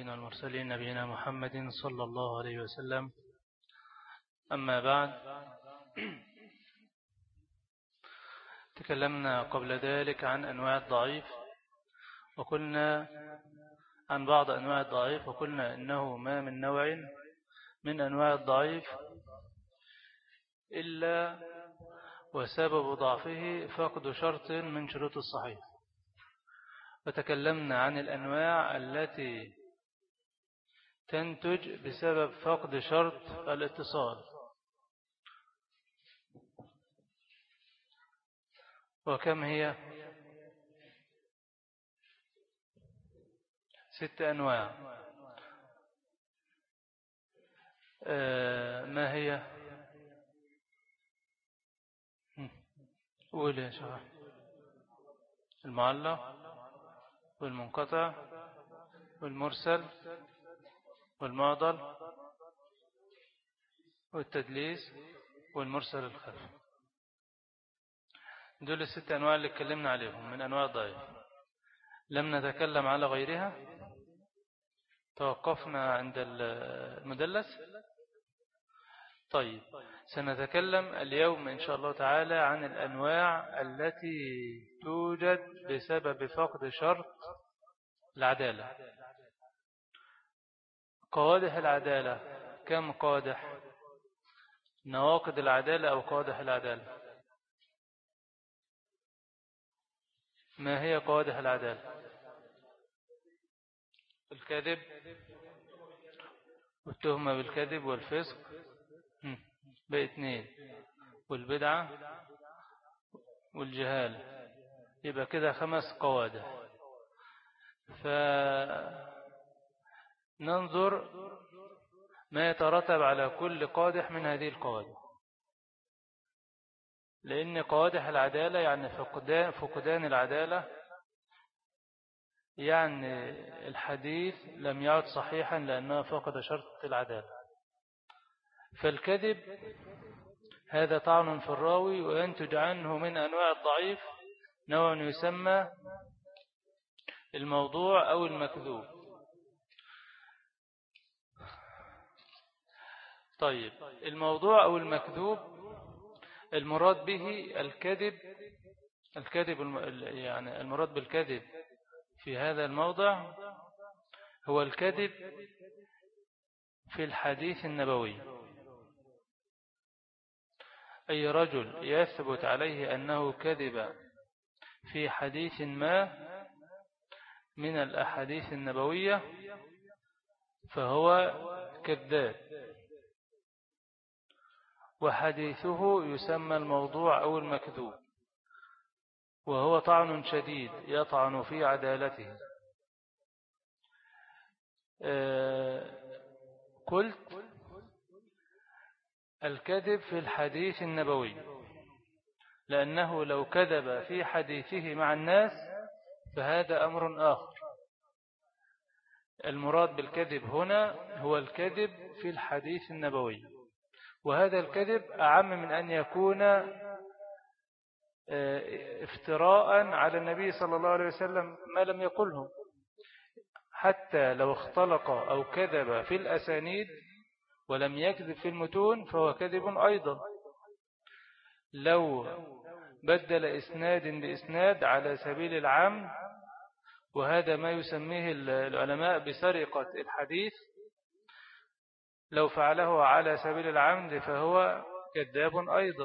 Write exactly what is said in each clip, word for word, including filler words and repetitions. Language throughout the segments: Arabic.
النبيين والمرسلين نبينا محمد صلى الله عليه وسلم. أما بعد، تكلمنا قبل ذلك عن أنواع الضعيف، وقلنا عن بعض أنواع الضعيف، وقلنا إنه ما من نوع من أنواع الضعيف إلا وسبب ضعفه فقد شرط من شروط الصحيح. وتكلمنا عن الأنواع التي تنتج بسبب فقد شرط الاتصال، وكم هي؟ ست أنواع. آه ما هي؟ قول يا شيخ. المعلق والمنقطع والمرسل والمعضل والتدليس والمرسل الخفي. دول الست أنواع اللي اتكلمنا عليهم من أنواع الضعيف. لم نتكلم على غيرها، توقفنا عند المدلس. طيب، سنتكلم اليوم إن شاء الله تعالى عن الأنواع التي توجد بسبب فقد شرط العدالة. قوادح العدالة كم قادح؟ نواقض العدالة أو قوادح العدالة؟ ما هي قوادح العدالة؟ الكذب والتهمة بالكذب والفسق باثنين، والبدعة والجهالة. يبقى كده خمس قوادح. فننظر ما يترتب على كل قادح من هذه القوادح، لأن قوادح العدالة يعني فقدان, فقدان العدالة، يعني الحديث لم يعد صحيحا لأنه فقد شرط العدالة. فالكذب هذا طعن في الراوي، وينتج عنه من أنواع الضعيف نوع يسمى الموضوع أو المكذوب. طيب، الموضوع أو المكذوب المراد به الكذب الكذب يعني المراد بالكذب في هذا الموضع هو الكذب في الحديث النبوي. أي رجل يثبت عليه أنه كذب في حديث ما من الأحاديث النبوية فهو كذاب، وحديثه يسمى الموضوع أو المكذوب، وهو طعن شديد يطعن في عدالته. آه قلت الكذب في الحديث النبوي، لأنه لو كذب في حديثه مع الناس فهذا أمر آخر. المراد بالكذب هنا هو الكذب في الحديث النبوي، وهذا الكذب أعم من أن يكون افتراء على النبي صلى الله عليه وسلم ما لم يقله. حتى لو اختلق أو كذب في الأسانيد ولم يكذب في المتون فهو كذب أيضا. لو بدل إسناد بإسناد على سبيل العمد، وهذا ما يسميه العلماء بسرقة الحديث، لو فعله على سبيل العمد فهو كذاب أيضا.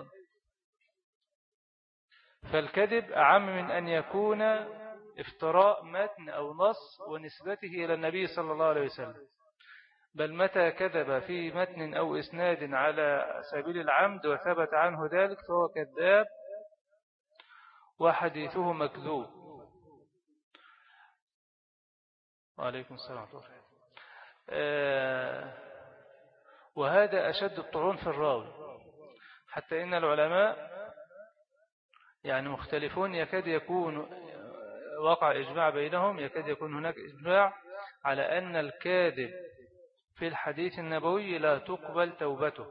فالكذب أعم من أن يكون افتراء متن أو نص ونسبته إلى النبي صلى الله عليه وسلم، بل متى كذب في متن أو إسناد على سبيل العمد وثبت عنه ذلك فهو كذاب وحديثه مكذوب. وعليكم السلام. آه وهذا أشد الطعون في الراوي، حتى إن العلماء يعني مختلفون، يكاد يكون وقع إجماع بينهم، يكاد يكون هناك إجماع على أن الكاذب في الحديث النبوي لا تقبل توبته.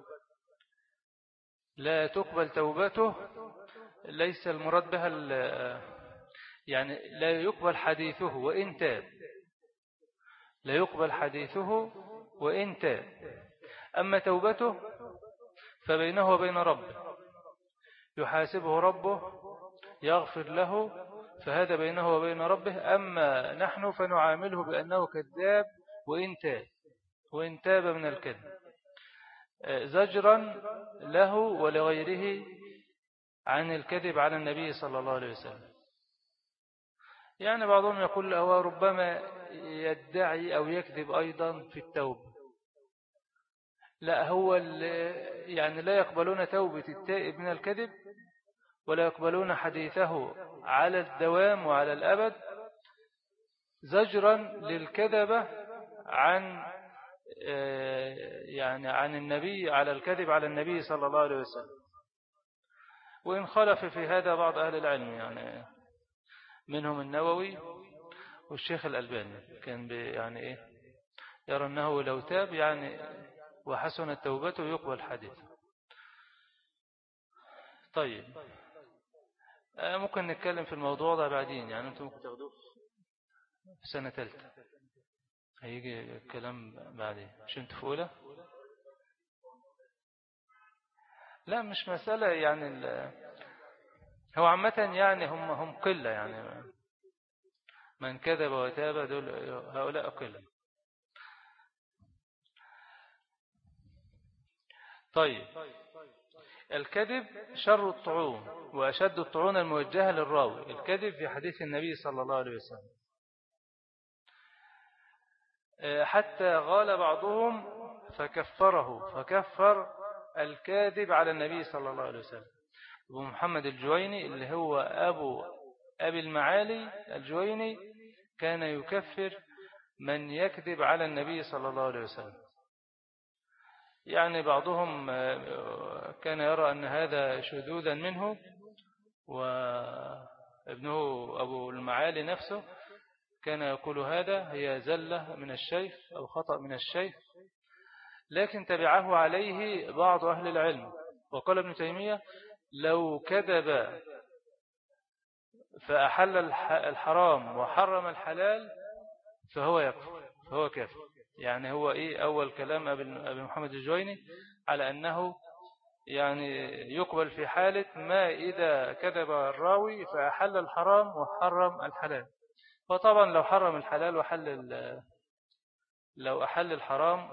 لا تقبل توبته ليس المراد بها يعني لا يقبل حديثه وإن تاب، لا يقبل حديثه وإن تاب. أما توبته فبينه وبين ربه، يحاسبه ربه يغفر له، فهذا بينه وبين ربه. أما نحن فنعامله بأنه كذاب وإن تاب وإن تاب من الكذب، زجرا له ولغيره عن الكذب على النبي صلى الله عليه وسلم. يعني بعضهم يقول هو ربما يدعي أو يكذب أيضا في التوبة. لا، هو يعني لا يقبلون توبة التائب من الكذب، ولا يقبلون حديثه على الدوام وعلى الأبد، زجرا للكذبة عن يعني عن النبي، على الكذب على النبي صلى الله عليه وسلم. وإن خلف في هذا بعض أهل العلم، يعني منهم النووي والشيخ الألباني، كان يعني إيه يرى أنه لو تاب يعني وحسنت توبته يقبل حديثه. طيب، ممكن نتكلم في الموضوع ده بعدين، يعني أنتم ممكن تاخدوه في سنة ثالثة، هيجي الكلام بعدين. مش أنت في أولى؟ لا، مش مسألة يعني ال... هو عامة يعني هم هم قلة، يعني من كذب وتاب دول هؤلاء قلة. طيب، الكذب شر الطعون وأشد الطعون الموجهة للراوي، الكذب في حديث النبي صلى الله عليه وسلم، حتى غال بعضهم فكفره، فكفر الكاذب على النبي صلى الله عليه وسلم. أبو محمد الجويني اللي هو أبو أبي المعالي الجويني كان يكفر من يكذب على النبي صلى الله عليه وسلم. يعني بعضهم كان يرى أن هذا شذوذا منه، وابنه أبو المعالي نفسه كان يقول هذا هي زلة من الشيخ أو خطأ من الشيخ، لكن تبعه عليه بعض أهل العلم. وقال ابن تيمية لو كذب فأحل الحرام وحرم الحلال فهو يكفر، فهو كافر. يعني هو إيه أول كلام أبي محمد الجويني على أنه يعني يقبل في حالة ما إذا كذب الراوي فأحل الحرام وحرم الحلال. وطبعا لو حرم الحلال وحل لو أحل الحرام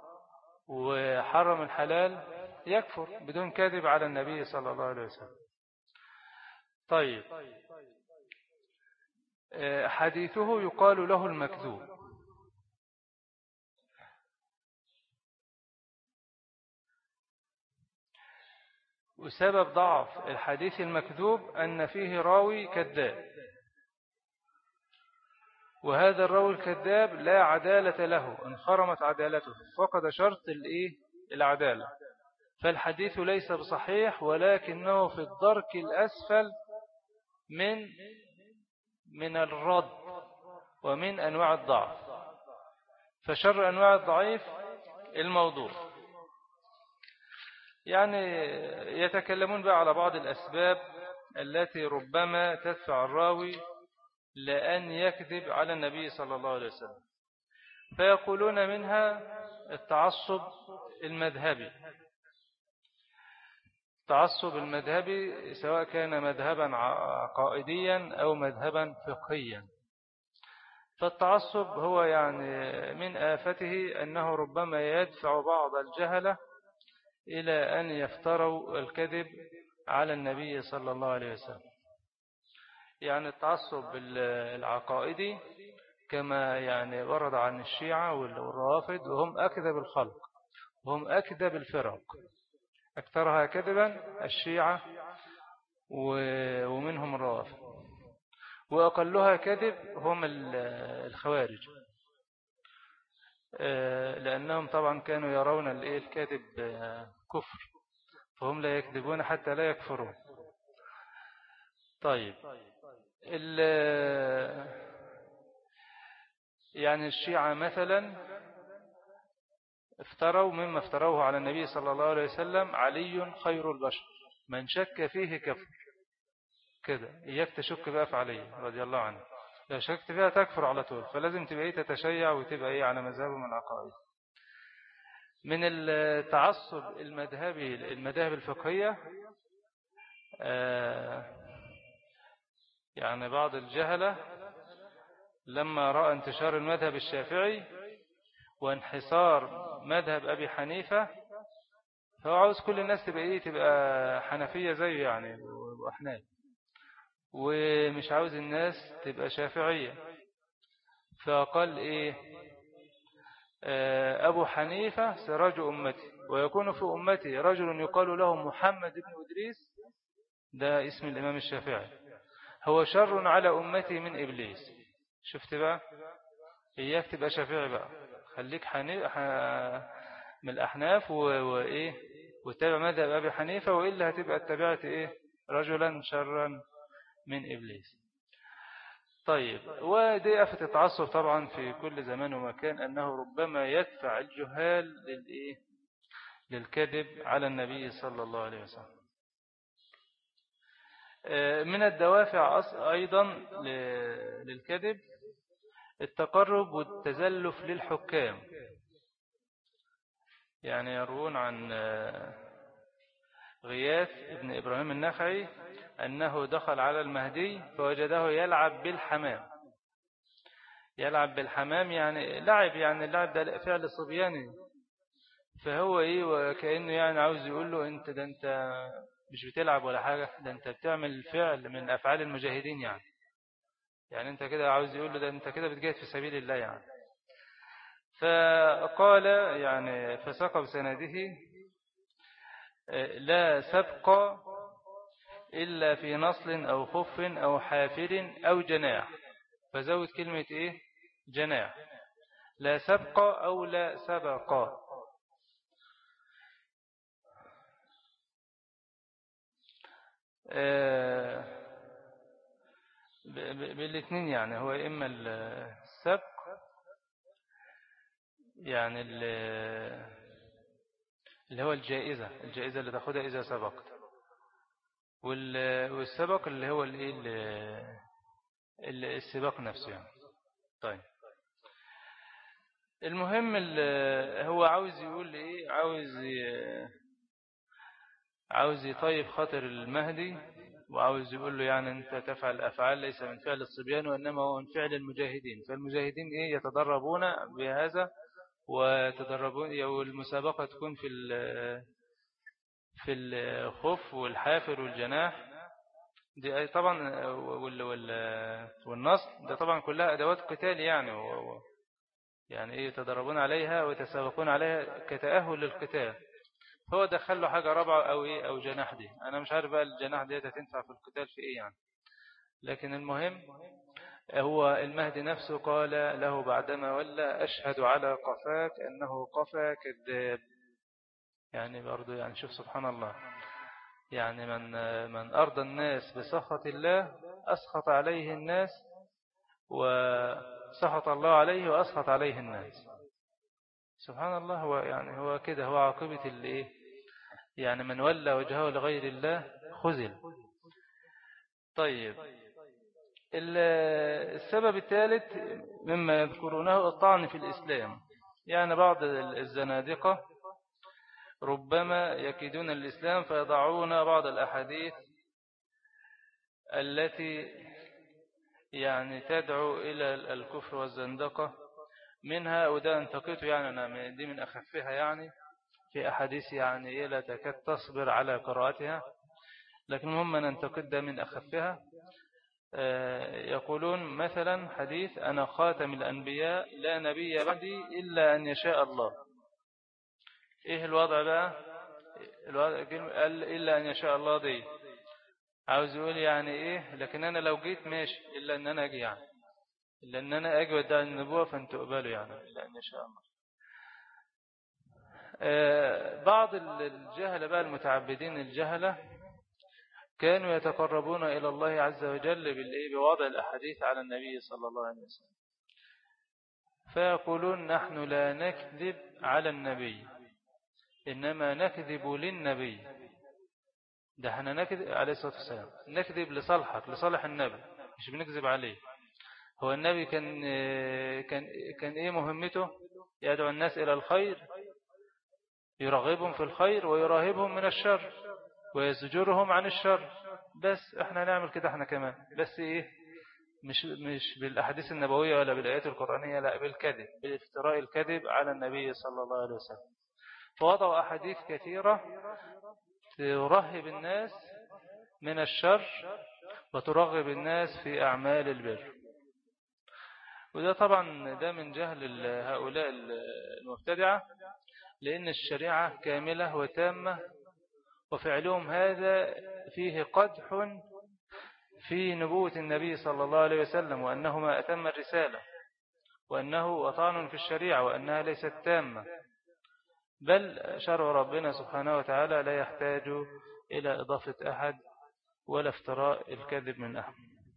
وحرم الحلال يكفر بدون كذب على النبي صلى الله عليه وسلم. طيب، حديثه يقال له المكذوب. وسبب ضعف الحديث المكذوب أن فيه راوي كذاب، وهذا الراوي الكذاب لا عدالة له، انخرمت عدالته، فقد شرط العدالة، فالحديث ليس بصحيح، ولكنه في الدرك الأسفل من من الرد ومن أنواع الضعف. فشر أنواع الضعيف الموضوع. يعني يتكلمون بقى على بعض الأسباب التي ربما تدفع الراوي لأن يكذب على النبي صلى الله عليه وسلم، فيقولون منها التعصب المذهبي. التعصب المذهبي سواء كان مذهبا عقائديا أو مذهبا فقهيا. فالتعصب هو يعني من آفته أنه ربما يدفع بعض الجهلة إلى أن يفتروا الكذب على النبي صلى الله عليه وسلم. يعني التعصب العقائدي كما يعني ورد عن الشيعة والروافض، وهم أكذب الخلق وهم أكذب الفرق، أكثرها كذبا الشيعة ومنهم الروافض، وأقلها كذب هم الخوارج، لأنهم طبعا كانوا يرون الكذب كفر، فهم لا يكذبون حتى لا يكفرون. طيب، يعني الشيعة مثلا افتروا مما افتروه على النبي صلى الله عليه وسلم علي خير البشر، من شك فيه كفر. كده إياك تشك بقى في علي رضي الله عنه، لو شكت فيها تكفر على طول، فلازم تبقى إيه تتشيع وتبقى إيه على مذهبه من العقائد. من التعصب المذهبي المذاهب الفقهية، يعني بعض الجهلة لما رأى انتشار المذهب الشافعي وانحصار مذهب أبي حنيفة، فهو عاوز كل الناس تبقى إيه تبقى حنفية زيه يعني وأحناف، ومش عاوز الناس تبقى شافعية. فقال إيه أبو حنيفة سراج أمتي، ويكون في أمتي رجل يقال له محمد بن إدريس، ده اسم الإمام الشافعي، هو شر على أمتي من إبليس. شفت بقى، إياك تبقى شافعي بقى، خليك حنيف من الأحناف وإيه وتابع مذهب أبي حنيفة، وإلا هتبقى اتبعت إيه رجلا شرا من إبليس. طيب، ودي آفة التعصب طبعا في كل زمان ومكان، أنه ربما يدفع الجهال للإيه للكذب على النبي صلى الله عليه وسلم. من الدوافع أيضا للكذب التقرب والتزلف للحكام. يعني يروون عن غياث ابن إبراهيم النخعي أنه دخل على المهدي فوجده يلعب بالحمام. يلعب بالحمام يعني لعب، يعني اللعب ده فعل صبياني، فهو إيه وكأنه يعني عاوز يقول له أنت ده أنت مش بتلعب ولا حاجة، ده أنت بتعمل فعل من أفعال المجاهدين، يعني يعني أنت كده عاوز يقول له ده أنت كده بتجاهد في سبيل الله يعني. فقال يعني فساق بسنده لا سبق إلا في نصل أو خف أو حافر أو جناح، فزود كلمة إيه جناح، لا سبق أو لا سبق. بالاثنين يعني، هو إما السبق يعني اللي هو الجائزة الجائزة اللي تاخدها إذا سبقت، والسبق اللي هو السباق نفسه يعني. طيب، المهم هو عاوز يقول إيه عاوز عاوز يطيب خاطر المهدي، وعاوز يقول له يعني أنت تفعل أفعال ليس من فعل الصبيان وإنما هو من فعل المجاهدين، فالمجاهدين إيه يتدربون بهذا وتدربون، والمسابقة تكون في في الخف والحافر والجناح دي طبعا والنصر، ده طبعا كلها أدوات قتال يعني، يعني إيه يتدربون عليها ويتسابقون عليها كتأهل للقتال. هو دخل له حاجة رابعة أو إيه أو جناح دي، أنا مش عارف بقى الجناح دي هتنفع في القتال في إيه يعني، لكن المهم هو المهدي نفسه قال له بعدما ولى أشهد على قفاك أنه قفا كذاب. يعني برضو يعني شوف سبحان الله، يعني من من أرضى الناس بسخط الله أسخط عليه الناس وسخط الله عليه وأسخط عليه الناس. سبحان الله، هو يعني هو كده، هو عاقبة اللي يعني من ولى وجهه لغير الله خذل. طيب، السبب الثالث مما يذكرونه الطعن في الإسلام. يعني بعض الزنادقة ربما يكيدون الإسلام فيضعون بعض الأحاديث التي يعني تدعو إلى الكفر والزندقة منها، وده انتقيته يعني أنا دي من أخفها يعني في أحاديث يعني لا تكاد تصبر على قراءتها، لكن هم ننتقد ده من أخفها. يقولون مثلا حديث أنا خاتم الأنبياء لا نبي بعدي إلا أن يشاء الله. إيه الوضع بقى؟ الوضع قال إلا أن يشاء الله دي عاوز يقول يعني إيه، لكن أنا لو جيت ماشي إلا أن أنا أجي يعني إلا أن أنا أجي ودع النبوة فأنت أقبله يعني إلا أن يشاء الله. بعض الجهلة بقى المتعبدين الجهلة كانوا يتقربون إلى الله عز وجل بوضع الأحاديث على النبي صلى الله عليه وسلم، فيقولون نحن لا نكذب على النبي إنما نكذب للنبي. ده احنا نكذب عليه الصلاة والسلام، نكذب لصالحك لصالح النبي، مش بنكذب عليه. هو النبي كان كان كان إيه مهمته؟ يدعو الناس إلى الخير، يرغبهم في الخير ويراهبهم من الشر ويزجرهم عن الشر. بس احنا نعمل كده احنا كمان، بس ايه، مش مش بالأحاديث النبوية ولا بالآيات القرآنية، لا، بالكذب، بافتراء الكذب على النبي صلى الله عليه وسلم. فوضعوا أحاديث كثيرة ترهب الناس من الشر وترغب الناس في أعمال البر. وده طبعا ده من جهل هؤلاء المبتدعة، لأن الشريعة كاملة وتامة، وفعلهم هذا فيه قدح في نبوة النبي صلى الله عليه وسلم، وأنه ما أتم الرسالة، وأنه أطعن في الشريعة، وأنها ليست تامة. بل شرع ربنا سبحانه وتعالى لا يحتاج إلى إضافة أحد ولا افتراء الكذب من أحد.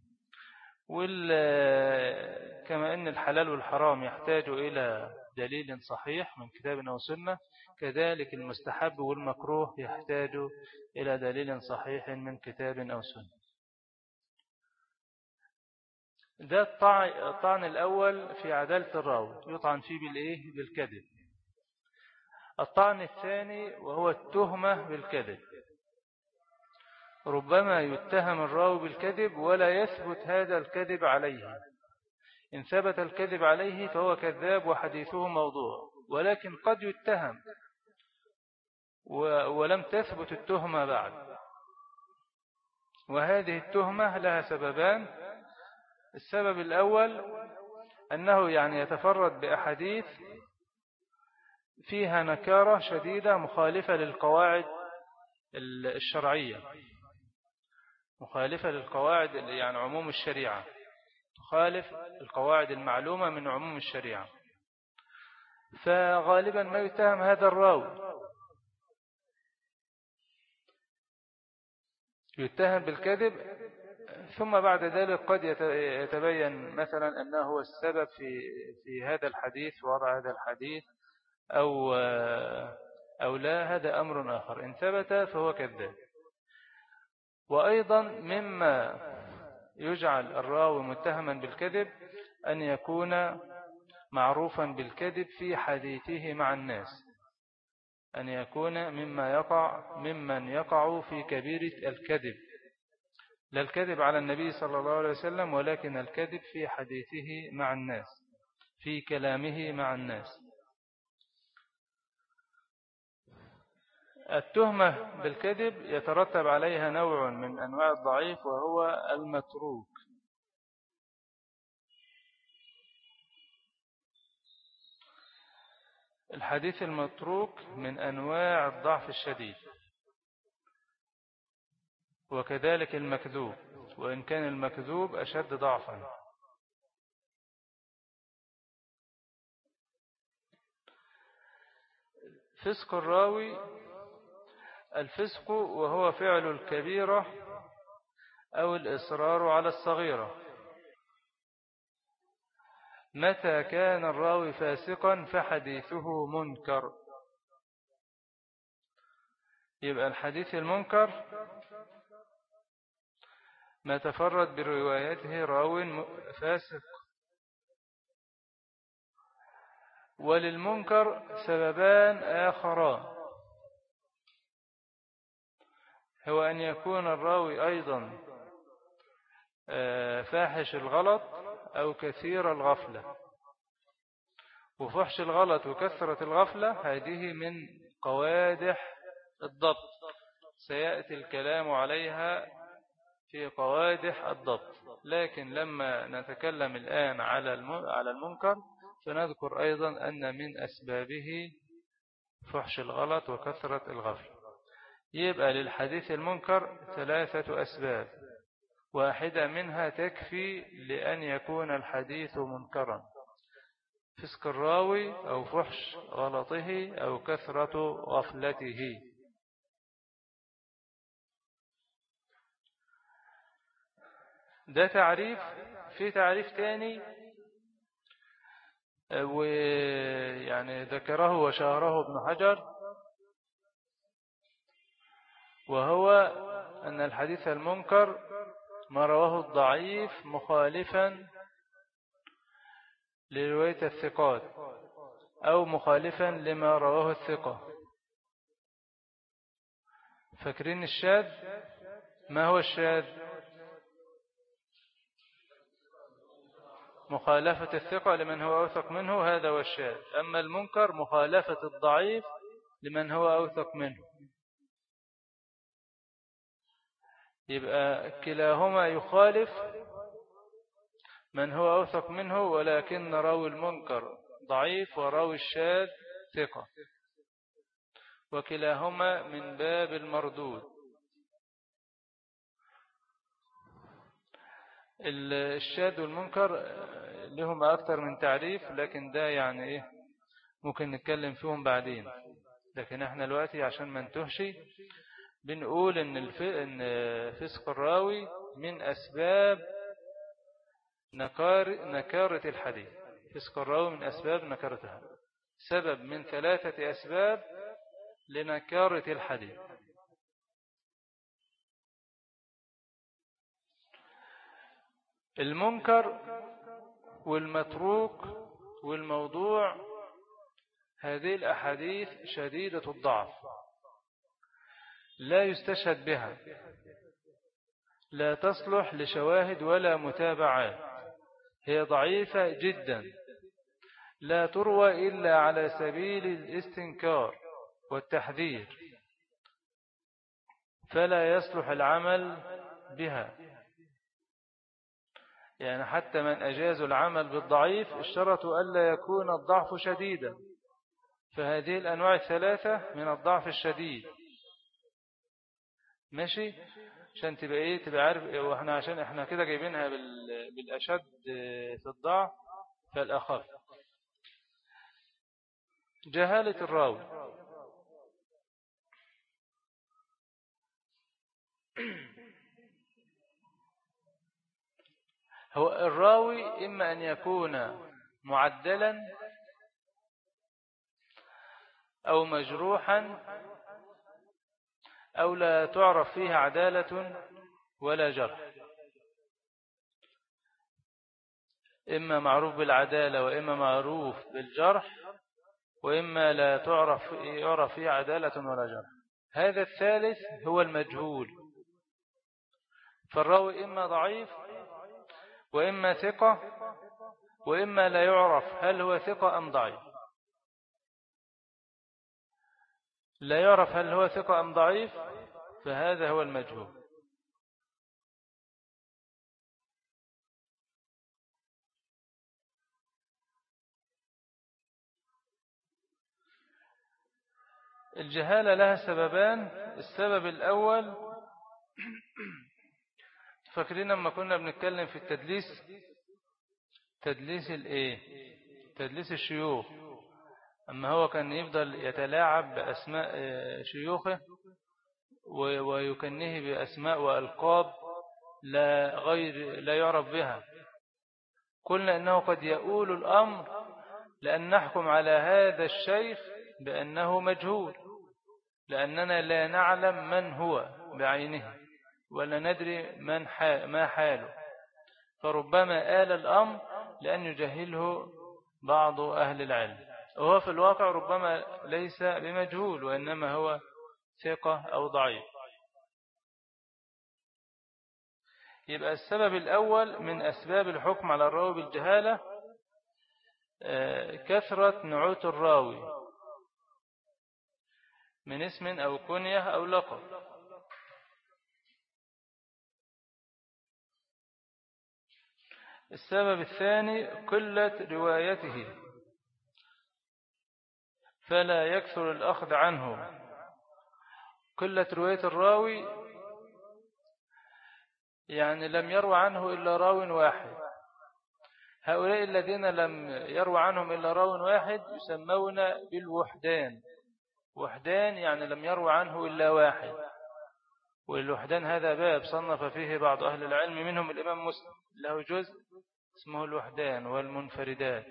كما أن الحلال والحرام يحتاج إلى دليل صحيح من كتاب أو سنة، كذلك المستحب والمكروه يحتاج إلى دليل صحيح من كتاب أو سنة. ده الطعن الأول في عدالة الراوي، يطعن فيه بالإيه؟ بالكذب. الطعن الثاني وهو التهمة بالكذب. ربما يتهم الراوي بالكذب ولا يثبت هذا الكذب عليه. إن ثبت الكذب عليه فهو كذاب وحديثه موضوع، ولكن قد يتهم ولم تثبت التهمة بعد. وهذه التهمة لها سببان. السبب الأول أنه يعني يتفرد بأحاديث فيها نكارة شديدة مخالفة للقواعد الشرعية، مخالفة للقواعد يعني عموم الشريعة، تخالف القواعد المعلومة من عموم الشريعة. فغالبا ما يتهم هذا الراوي، يتهم بالكذب، ثم بعد ذلك قد يتبين مثلا أنه هو السبب في في هذا الحديث، وضع هذا الحديث أو أو لا، هذا أمر آخر. إن ثبت فهو كذاب. وأيضا مما يجعل الراوي متهما بالكذب أن يكون معروفا بالكذب في حديثه مع الناس، أن يكون مما يقع ممن يقع في كبيرة الكذب، لا الكذب على النبي صلى الله عليه وسلم، ولكن الكذب في حديثه مع الناس، في كلامه مع الناس. التهمة بالكذب يترتب عليها نوع من أنواع الضعيف وهو المتروك. الحديث المتروك من أنواع الضعف الشديد، وكذلك المكذوب، وإن كان المكذوب أشد ضعفا. فسق الراوي، الفسق وهو فعل الكبيرة أو الإصرار على الصغيرة. متى كان الراوي فاسقا فحديثه منكر. يبقى الحديث المنكر ما تفرد بروايته راو فاسق. وللمنكر سببان آخران، هو أن يكون الراوي أيضا فاحش الغلط أو كثير الغفلة. وفحش الغلط وكثرة الغفلة هذه من قوادح الضبط، سيأتي الكلام عليها في قوادح الضبط. لكن لما نتكلم الآن على المنكر فنذكر أيضا أن من أسبابه فحش الغلط وكثرة الغفلة. يبقى للحديث المنكر ثلاثة أسباب، واحدة منها تكفي لأن يكون الحديث منكرا: فسق الراوي أو فحش غلطه أو كثرة غفلته. ده تعريف. في تعريف تاني ويعني ذكره وشهره ابن حجر، وهو أن الحديث المنكر ما رواه الضعيف مخالفا لرواية الثقات أو مخالفا لما رواه الثقة. فاكرين الشاذ؟ ما هو الشاذ؟ مخالفة الثقة لمن هو أوثق منه، هذا هو الشاذ. أما المنكر مخالفة الضعيف لمن هو أوثق منه. يبقى كلاهما يخالف من هو أوثق منه، ولكن راوي المنكر ضعيف وراوي الشاذ ثقة، وكلاهما من باب المردود. الشاذ والمنكر لهم أكثر من تعريف، لكن ده يعني إيه ممكن نتكلم فيهم بعدين. لكن احنا دلوقتي عشان ما نتوهش بنقول إن, الف... إن فسق الراوي من أسباب نكار... نكارة الحديث. فسق الراوي من أسباب نكارتها، سبب من ثلاثة أسباب لنكارة الحديث. المنكر والمتروك والموضوع، هذه الأحاديث شديدة الضعف لا يستشهد بها، لا تصلح لشواهد ولا متابعات، هي ضعيفة جدا، لا تروى إلا على سبيل الاستنكار والتحذير، فلا يصلح العمل بها. يعني حتى من أجازوا العمل بالضعيف اشترطوا ألا يكون الضعف شديدا، فهذه الأنواع الثلاثة من الضعف الشديد. ماشي؟ عشان تبقى إيه، تبقى عارف. وإحنا عشان إحنا كده جايبينها بالأشد في الضعف فالأخف. جهالة الراوي. هو الراوي إما أن يكون معدلا أو مجروحا أو لا تعرف فيه عدالة ولا جرح. إما معروف بالعدالة وإما معروف بالجرح، وإما لا تعرف يعرف فيه عدالة ولا جرح. هذا الثالث هو المجهول. فالراوي إما ضعيف وإما ثقة، وإما لا يعرف هل هو ثقة أم ضعيف. لا يعرف هل هو ثقة أم ضعيف، فهذا هو المجهول. الجهالة لها سببان. السبب الأول، فاكرين لما كنا بنتكلم في التدليس، تدليس الايه تدليس الشيوخ، أما هو كان يفضل يتلاعب بأسماء شيوخه ويكنه بأسماء وألقاب لا غير لا يعرف بها. قلنا إنه قد يؤول الأمر لأن نحكم على هذا الشيخ بأنه مجهول، لأننا لا نعلم من هو بعينه ولا ندري من حال ما حاله، فربما آل الأمر لأن يجهله بعض أهل العلم، وهو في الواقع ربما ليس بمجهول وإنما هو ثقة أو ضعيف. يبقى السبب الأول من أسباب الحكم على الراوي بالجهالة كثرة نعوت الراوي من اسم أو كنية أو لقب. السبب الثاني قلة روايته، فلا يكثر الأخذ عنه. قلة رواية الراوي يعني لم يروى عنه إلا راو واحد. هؤلاء الذين لم يروى عنهم إلا راو واحد يسمون بالوحدان. وحدان يعني لم يروى عنه إلا واحد. والوحدان هذا باب صنف فيه بعض أهل العلم منهم الإمام مسلم، له جزء اسمه الوحدان والمنفردات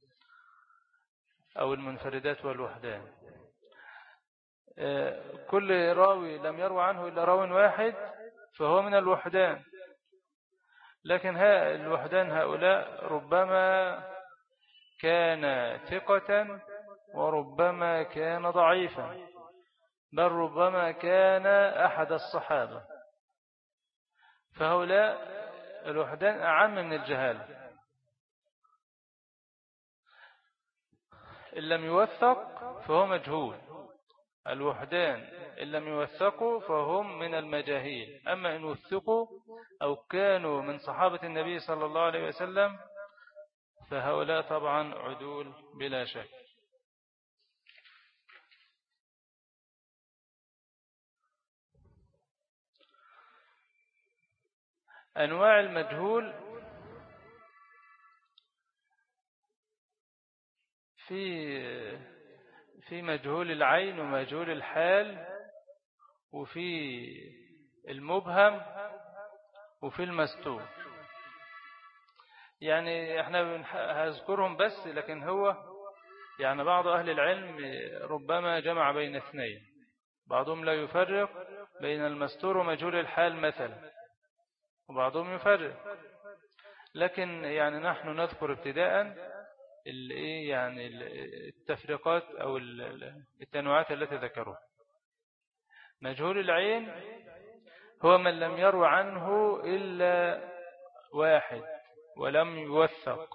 أو المنفردات والوحدان. كل راوي لم يروى عنه إلا راو واحد فهو من الوحدان. لكن ها الوحدان هؤلاء ربما كان ثقة وربما كان ضعيفا، بل ربما كان أحد الصحابة. فهؤلاء الوحدان أعم من الجهالة. إن لم يوثق فهو مجهول. الوحدان إن لم يوثقوا فهم من المجاهيل. أما إن وثقوا أو كانوا من صحابة النبي صلى الله عليه وسلم فهؤلاء طبعا عدول بلا شك. أنواع المجهول في في مجهول العين ومجهول الحال، وفي المبهم، وفي المستور. يعني احنا هذكرهم بس، لكن هو يعني بعض أهل العلم ربما جمع بين اثنين، بعضهم لا يفرق بين المستور ومجهول الحال مثلا، وبعضهم يفرق. لكن يعني نحن نذكر ابتداء يعني التفريقات أو التنوعات التي ذكروها. مجهول العين هو من لم يروى عنه إلا واحد ولم يوثق،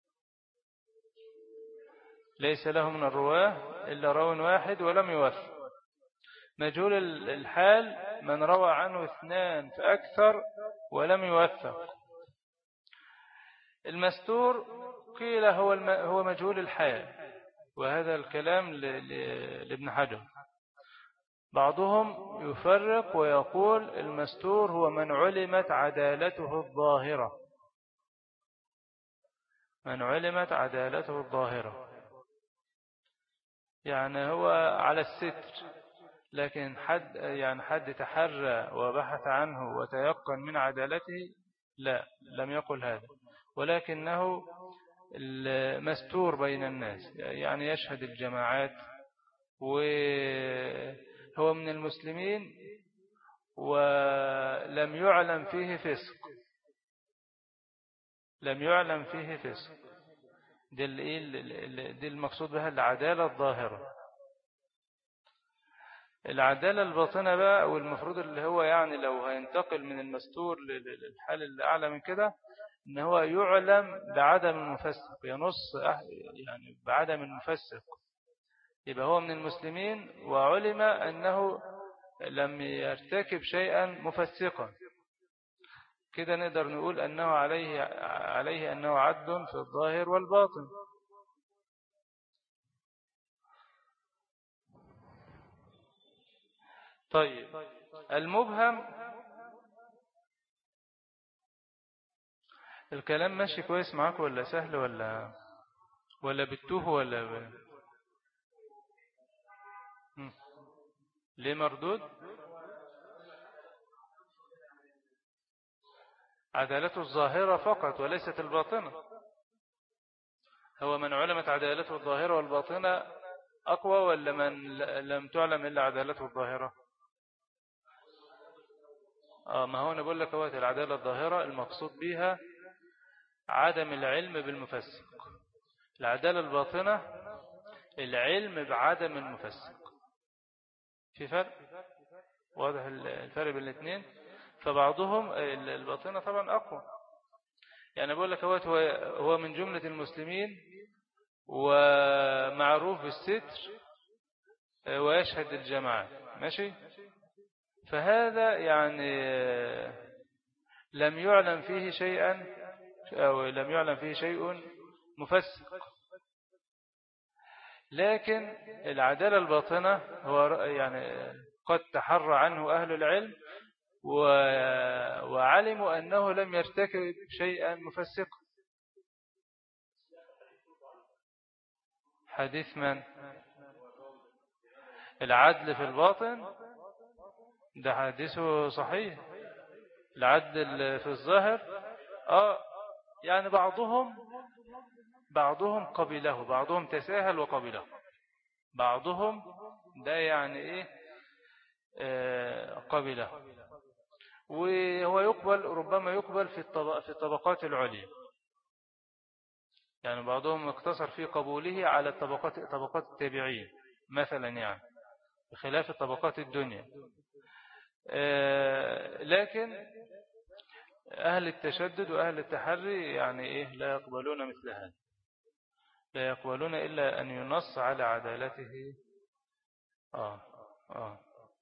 ليس له من الرواه إلا راو واحد ولم يوثق. مجهول الحال من روى عنه اثنان فأكثر ولم يوثق. المستور قيل هو هو مجهول الحال، وهذا الكلام لابن حجر. بعضهم يفرق ويقول المستور هو من علمت عدالته الظاهرة، من علمت عدالته الظاهرة، يعني هو على الستر، لكن حد يعني حد تحرى وبحث عنه وتيقن من عدالته لا، لم يقل هذا، ولكنه المستور بين الناس، يعني يشهد الجماعات وهو من المسلمين ولم يعلم فيه فسق، لم يعلم فيه فسق. دي, دي المقصود بها العدالة الظاهرة. العدالة الباطنة بقى، والمفروض اللي هو يعني لو هينتقل من المستور للحال اللي أعلى من كده، إن هو يعلم بعدم المفسق، ينص يعني بعدم المفسق، يبقى هو من المسلمين وعلم أنه لم يرتكب شيئا مفسقا، كده نقدر نقول أنه عليه عليه أنه عدل في الظاهر والباطن. طيب المبهم، الكلام ماشي كويس معاك ولا سهل ولا ولا بتوه ولا ب... ليه مردود؟ عدالته الظاهرة فقط وليست الباطنة. هو من علمت عدالته الظاهرة والباطنة أقوى، ولا من لم تعلم إلا عدالته الظاهرة؟ آه ما هو أنا بقول لك هو العدالة الظاهرة المقصود بها عدم العلم بالمفسق. العدالة الباطنة العلم بعدم المفسق. في فرق واضح الفرق بين الاثنين. فبعضهم الباطنة طبعا أقوى، يعني بقول لك هو هو من جملة المسلمين ومعروف بالستر ويشهد الجماعة، ماشي. فهذا يعني لم يعلم فيه شيئا أو لم يعلم فيه شيء مفسق. لكن العدالة الباطنة هو يعني قد تحرى عنه أهل العلم وعلموا أنه لم يرتكب شيئا مفسقا. حديث من؟ العدل في الباطن ده حديثه صحيح. العدل في الظاهر آه يعني بعضهم بعضهم قبله، بعضهم تساهل وقبله، بعضهم ده يعني إيه آه قبله. وهو يقبل، ربما يقبل في في الطبقات العليا، يعني بعضهم اقتصر في قبوله على الطبقات طبقات التابعين مثلا، يعني بخلاف الطبقات الدنيا. لكن أهل التشدد وأهل التحري يعني إيه لا يقبلون مثل هذا، لا يقبلون إلا أن ينص على عدالته. آه آه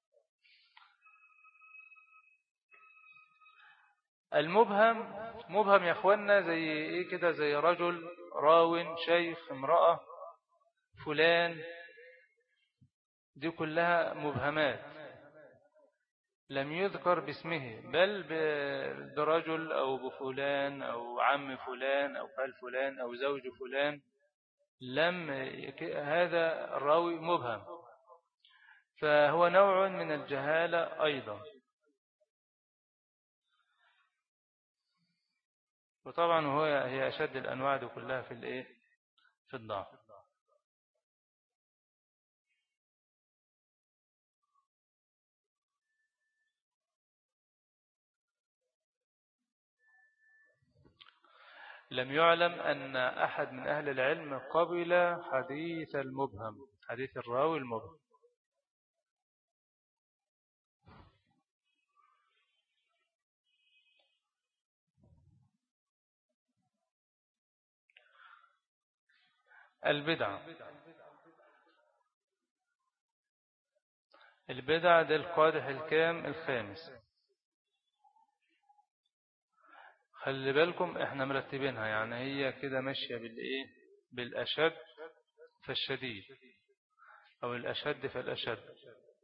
المبهم، مبهم يا أخوانا زي إيه كده، زي رجل، راو، شيخ، امرأة، فلان، دي كلها مبهمات لم يذكر باسمه، بل برجل أو بفلان أو عم فلان أو خال فلان أو زوج فلان، لم هذا الراوي مبهم، فهو نوع من الجهالة أيضا. وطبعا هو هي أشد الأنواع دي كلها في الإيه في الضعف. لم يعلم أن أحد من أهل العلم قبل حديث المبهم، حديث الراوي المبهم. البدعة، البدعة ده القادح الكام الخامس. خلي بالكم احنا مرتبينها، يعني هي كده ماشية بالإيه بالأشد فالشديد، أو الأشد فالأشد.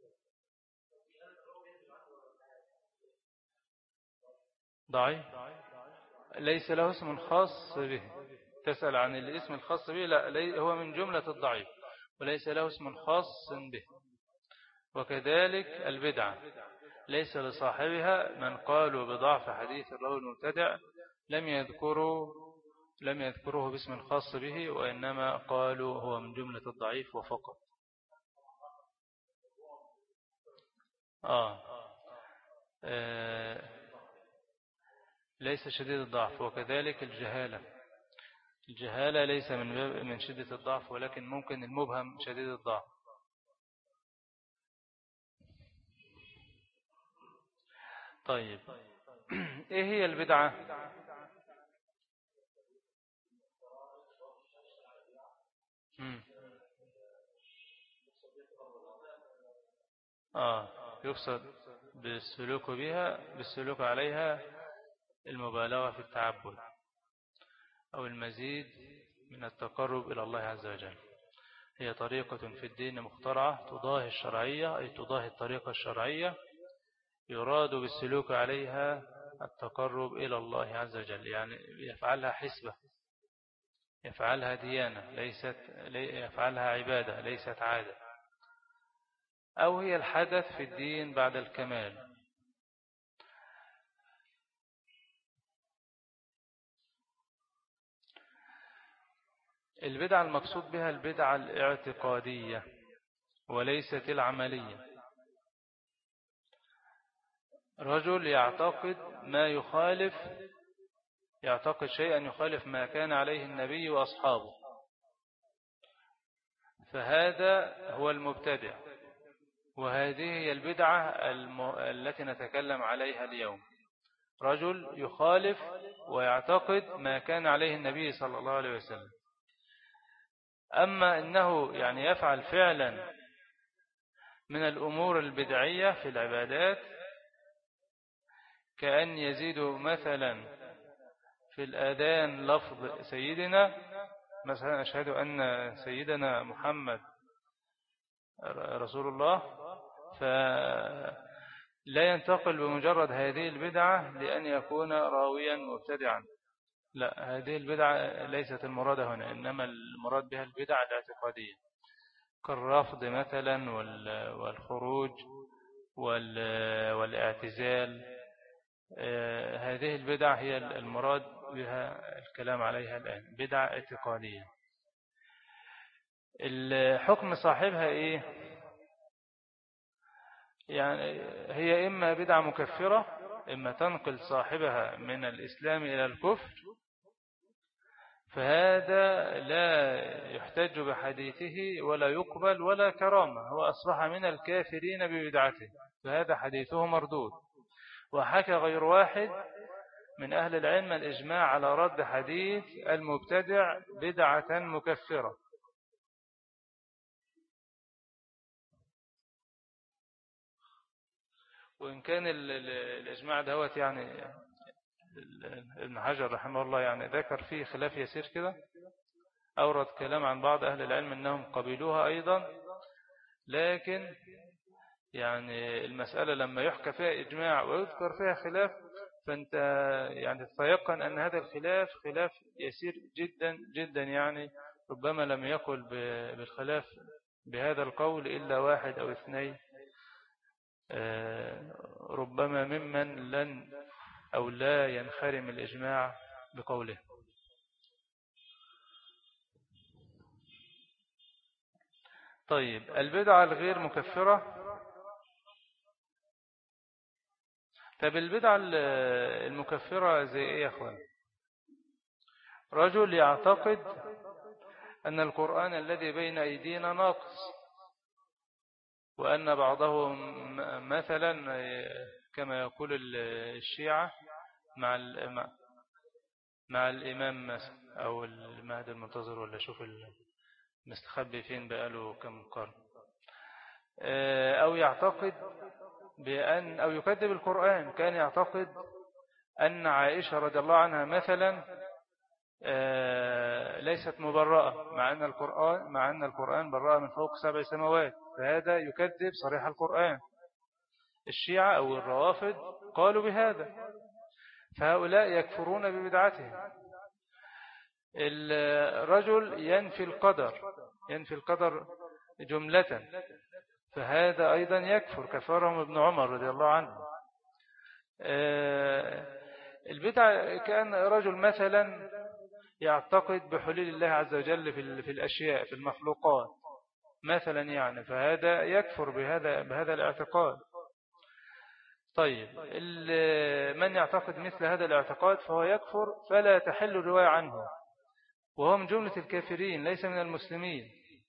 ضعيف ليس له اسم خاص به، تسأل عن الاسم الخاص به، لا هو من جملة الضعيف وليس له اسم خاص به. وكذلك البدعة ليس لصاحبها من قالوا بضعف حديث الراوي المبتدع، لم يذكروا لم يذكروه باسم خاص به، وإنما قالوا هو من جملة الضعيف وفقط. آه. آه. ليس شديد الضعف. وكذلك الجهالة، الجهالة ليس من من شدة الضعف، ولكن ممكن المبهم شديد الضعف. طيب ايه هي البدعة؟ مم. آه يقصد بالسلوك بها، بالسلوك عليها المبالغة في التعبد أو المزيد من التقرب إلى الله عز وجل. هي طريقة في الدين مخترعة تضاهي الشرعية، أي تضاهي الطريقة الشرعية، يراد بالسلوك عليها التقرب إلى الله عز وجل، يعني يفعلها حسبة، يفعلها ديانة، ليست يفعلها عبادة ليست عادة، أو هي الحدث في الدين بعد الكمال. البدعة المقصود بها البدعة الاعتقادية وليست العملية. رجل يعتقد ما يخالف، يعتقد شيئا يخالف ما كان عليه النبي وأصحابه، فهذا هو المبتدع. وهذه هي البدعة الم... التي نتكلم عليها اليوم. رجل يخالف ويعتقد ما كان عليه النبي صلى الله عليه وسلم. أما إنه يعني يفعل فعلا من الأمور البدعية في العبادات، كأن يزيد مثلا في الآذان لفظ سيدنا، مثلا أشهد أن سيدنا محمد رسول الله، فلا ينتقل بمجرد هذه البدعة لأن يكون راويا مبتدعا. لا، هذه البدعة ليست المرادة هنا، إنما المراد بها البدعة الاعتقادية كالرفض مثلا والخروج والاعتزال. هذه البدع هي المراد بها الكلام عليها الآن، بدعة اعتقادية. الحكم صاحبها إيه؟ يعني هي إما بدعة مكفرة، إما تنقل صاحبها من الإسلام إلى الكفر، فهذا لا يحتج بحديثه ولا يقبل ولا كرامة، هو أصبح من الكافرين ببدعته، فهذا حديثه مردود. وحكى غير واحد من أهل العلم الإجماع على رد حديث المبتدع بدعة مكفرة. وإن كان الإجماع دهوت يعني ابن حجر رحمه الله يعني ذكر فيه خلاف يسير كده، أورد كلام عن بعض أهل العلم أنهم قبلوها أيضا، لكن يعني المسألة لما يحكى فيها إجماع ويذكر فيها خلاف، فأنت يعني تتيقن أن هذا الخلاف خلاف يسير جدا جدا، يعني ربما لم يقل بالخلاف بهذا القول إلا واحد أو اثنين، ربما ممن لن أو لا ينخرم الإجماع بقوله. طيب البدعة الغير مكفرة. طيب البدعة المكفرة زي إيه يا أخوان؟ رجل يعتقد أن القرآن الذي بين أيدينا ناقص، وأن بعضهم مثلا كما يقول الشيعة مع مع الإمام مثلا أو المهدي المنتظر، ولا شوف المستخبي فين بقاله كم قرن، أو يعتقد بأن أو يكذب القرآن. كان يعتقد أن عائشة رضي الله عنها مثلا ليست مبرأة، مع أن القرآن مع أن القرآن برأة من فوق سبع سماوات، فهذا يكذب صريح القرآن. الشيعة أو الروافض قالوا بهذا، فهؤلاء يكفرون ببدعتهم. الرجل ينفي القدر ينفي القدر جملة، فهذا أيضا يكفر، كفرهم ابن عمر رضي الله عنه. البدع كان رجل مثلا يعتقد بحلول الله عز وجل في الأشياء في المخلوقات مثلا، يعني فهذا يكفر بهذا بهذا الاعتقاد. طيب من يعتقد مثل هذا الاعتقاد فهو يكفر، فلا تحل الرواية عنه، وهو من جملة الكافرين ليس من المسلمين،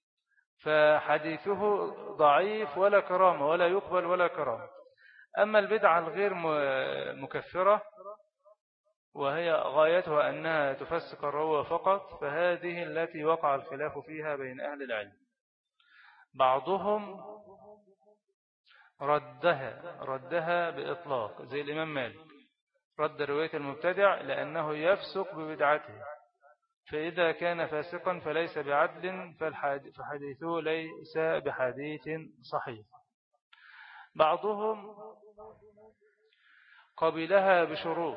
فحديثه ضعيف ولا كرامة، ولا يقبل ولا كرامة. أما البدعة الغير مكفرة وهي غايتها أنها تفسق الروى فقط، فهذه التي وقع الخلاف فيها بين أهل العلم. بعضهم ردها ردها بإطلاق زي الإمام مالك، رد رواية المبتدع لأنه يفسق ببدعته، فإذا كان فاسقا فليس بعدل فحديثه ليس بحديث صحيح. بعضهم قبلها بشروط،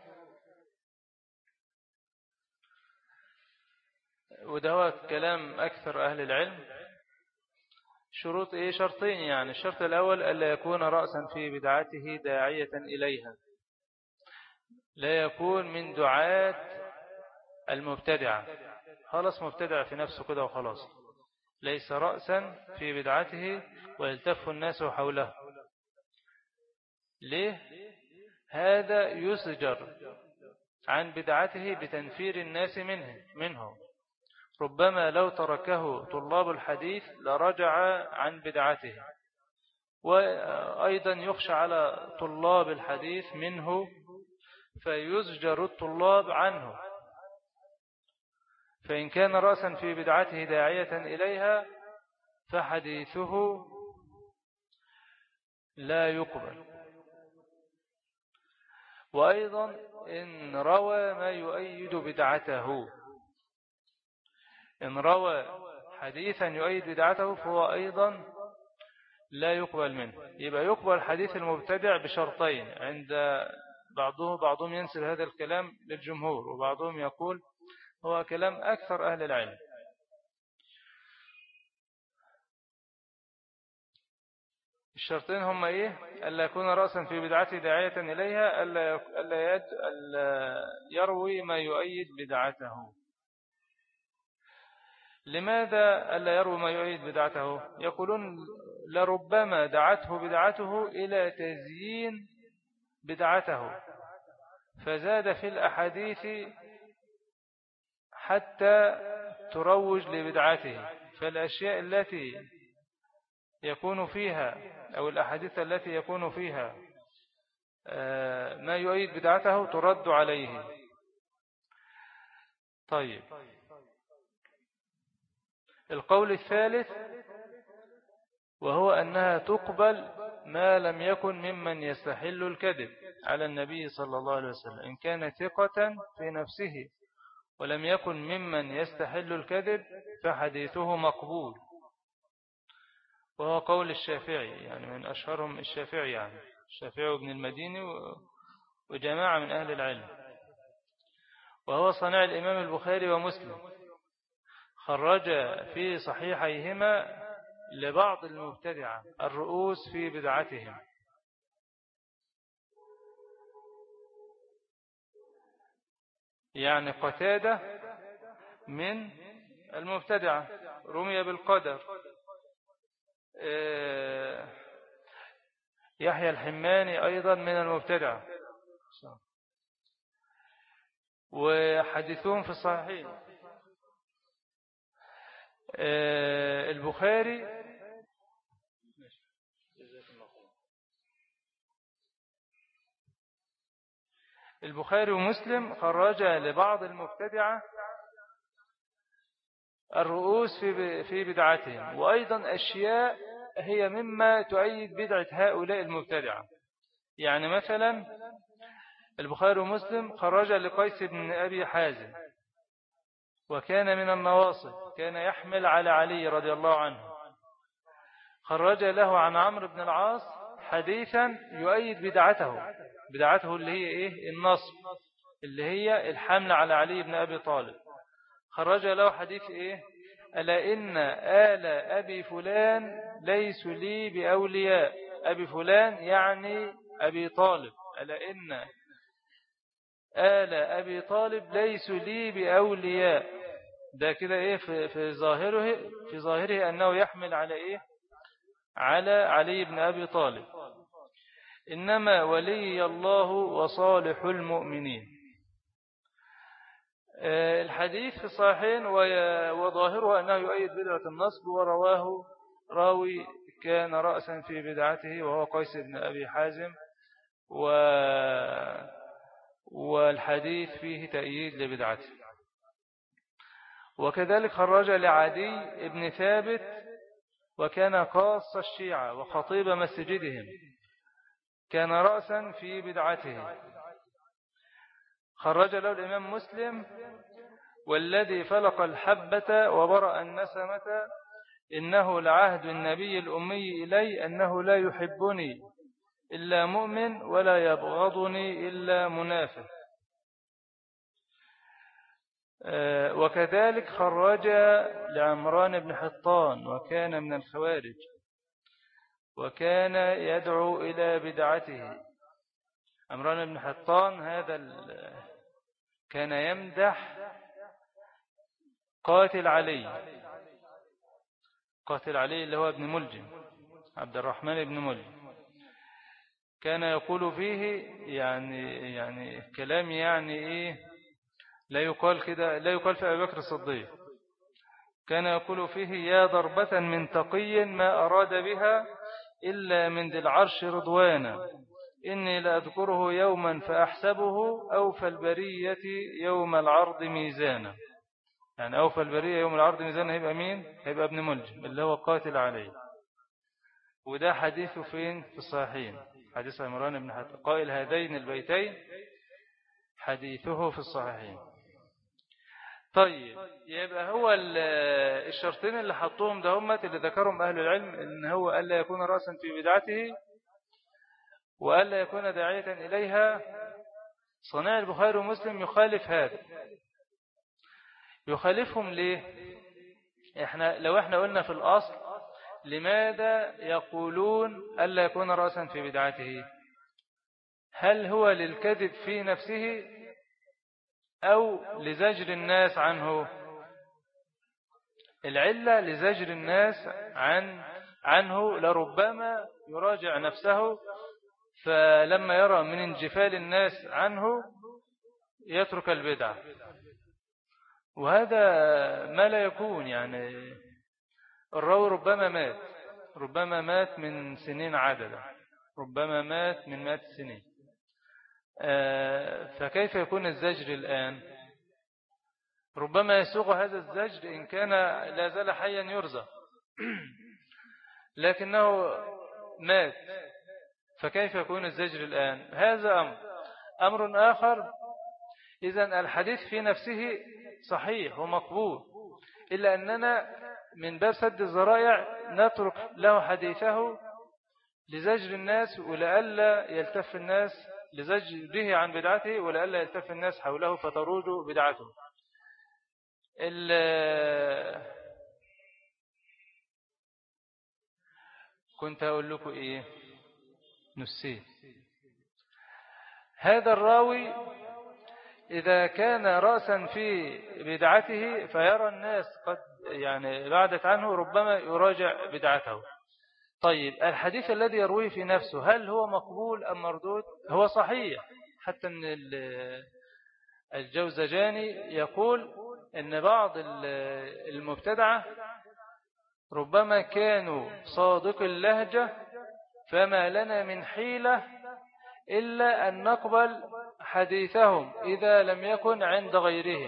وده هو كلام أكثر أهل العلم. شروط إيه؟ شرطين يعني. الشرط الأول ألا يكون رأسا في بدعته داعية إليها، لا يكون من دعاة المبتدعة، خلاص مبتدع في نفسه كده وخلاص، ليس رأسا في بدعته ويلتف الناس حوله. ليه؟ هذا يسجر عن بدعته بتنفير الناس منه منه ربما لو تركه طلاب الحديث لرجع عن بدعته، وأيضا يخشى على طلاب الحديث منه فيزجر الطلاب عنه. فإن كان رأسا في بدعته داعية إليها فحديثه لا يقبل. وأيضا إن روى ما يؤيد بدعته، إن روى حديثا يؤيد بدعته فهو أيضا لا يقبل منه. يبقى يقبل حديث المبتدع بشرطين عند بعضهم بعضهم ينسب هذا الكلام للجمهور، وبعضهم يقول هو كلام أكثر أهل العلم. الشرطين هم إيه؟ ألا يكون رأسا في بدعته داعية إليها، ألا يروي ما يؤيد بدعته. لماذا ألا يروي ما يؤيد بدعته؟ يقولون لربما دعته بدعته إلى تزيين بدعته، فزاد في الأحاديث حتى تروج لبدعته. فالأشياء التي يكون فيها أو الأحاديث التي يكون فيها ما يؤيد بدعته ترد عليه. طيب، القول الثالث وهو أنها تقبل ما لم يكن ممن يستحل الكذب على النبي صلى الله عليه وسلم، إن كان ثقة في نفسه ولم يكن ممن يستحل الكذب فحديثه مقبول، وهو قول الشافعي، يعني من أشهرهم الشافعي، يعني الشافعي وابن المديني وجماعة من أهل العلم. وهو صنيع الإمام البخاري ومسلم، خرج في صحيحيهما لبعض المبتدعة الرؤوس في بدعتهم. يعني قتادة من المبتدعة رمي بالقدر، يحيى الحماني أيضا من المبتدعة، وحديثهم في الصحيحين. البخاري البخاري ومسلم خرج لبعض المبتدعة الرؤوس في في بدعتهم، وأيضا أشياء هي مما تؤيد بدعة هؤلاء المبتدعة. يعني مثلا البخاري ومسلم خرج لقيس بن أبي حازم، وكان من النواصب، كان يحمل على علي رضي الله عنه. خرج له عن عمرو بن العاص حديثا يؤيد بدعته بدعته اللي هي إيه؟ النصب، اللي هي الحمل على علي بن أبي طالب. خرج له حديث إيه؟ ألا إن آل أبي فلان ليسوا لي بأولياء. أبي فلان يعني أبي طالب. ألا إن آل أبي طالب ليسوا لي بأولياء. ده كده إيه في, في ظاهره في ظاهره أنه يحمل على إيه؟ على علي بن أبي طالب. إنما ولي الله وصالح المؤمنين. الحديث في الصحيحين وظاهره أنه يؤيد بدعة النصب، ورواه راوي كان رأسا في بدعته وهو قيس بن أبي حازم، و والحديث فيه تأييد لبدعته. وكذلك خرج لعدي بن ثابت، وكان قاص الشيعة وخطيب مسجدهم، كان رأسا في بدعته. خرج له الإمام مسلم: والذي فلق الحبة وبرأ النسمة إنه لعهد النبي الأمي إلي أنه لا يحبني إلا مؤمن ولا يبغضني إلا منافق. وكذلك خرج لعمران بن حطان، وكان من الخوارج، وكان يدعو إلى بدعته. عمران بن حطان هذا كان يمدح قاتل علي قاتل علي اللي هو ابن ملجم، عبد الرحمن بن ملجم. كان يقول فيه يعني يعني كلام يعني إيه لا يقال كده، لا يقال في أبي بكر الصديق. كان يقول فيه: يا ضربة من تقي ما أراد بها إلا من ذي العرش رضوانا، إني لأذكره يوما فأحسبه أوفى البرية يوم العرض ميزانا. يعني أوفى البرية يوم العرض ميزانا هيبقى مين؟ هيبقى ابن ملجم اللي هو قاتل عليه. وده حديثه فين؟ في الصحيحين، حديث عمران بن حطان قائل هذين البيتين حديثه في الصحيحين. طيب، يبقى هو الشرطين اللي حطوهم ده هم اللي ذكرهم أهل العلم، إن هو ألا يكون رأسا في بدعته وألا يكون داعية إليها. صنيع البخاري ومسلم يخالف هذا. يخالفهم ليه؟ إحنا لو إحنا قلنا في الأصل لماذا يقولون ألا يكون رأسا في بدعته؟ هل هو للكذب في نفسه أو لزجر الناس عنه؟ العلة لزجر الناس عن عنه، لربما يراجع نفسه، فلما يرى من انجفال الناس عنه يترك البدعة. وهذا ما لا يكون. يعني الراوي ربما مات ربما مات من سنين عددا، ربما مات من مئات السنين، فكيف يكون الزجر الآن؟ ربما يسوغ هذا الزجر إن كان لا زال حيا يرزى لكنه مات، فكيف يكون الزجر الآن؟ هذا أمر أمر آخر. إذن الحديث في نفسه صحيح ومقبول، إلا أننا من باب سد الذرائع نترك له حديثه لزجر الناس ولئلا يلتف الناس لزجره عن بدعته، ولئلا يلتف الناس حوله فتروج بدعته. كنت أقول لكم إيه؟ نسيت. هذا الراوي إذا كان رأسا في بدعته فيرى الناس قد يعني بعدت عنه، ربما يراجع بدعته. طيب الحديث الذي يرويه في نفسه هل هو مقبول أم مردود؟ هو صحيح، حتى أن الجوزجاني يقول أن بعض المبتدعة ربما كانوا صادق اللهجة فما لنا من حيلة إلا أن نقبل حديثهم إذا لم يكن عند غيرهم.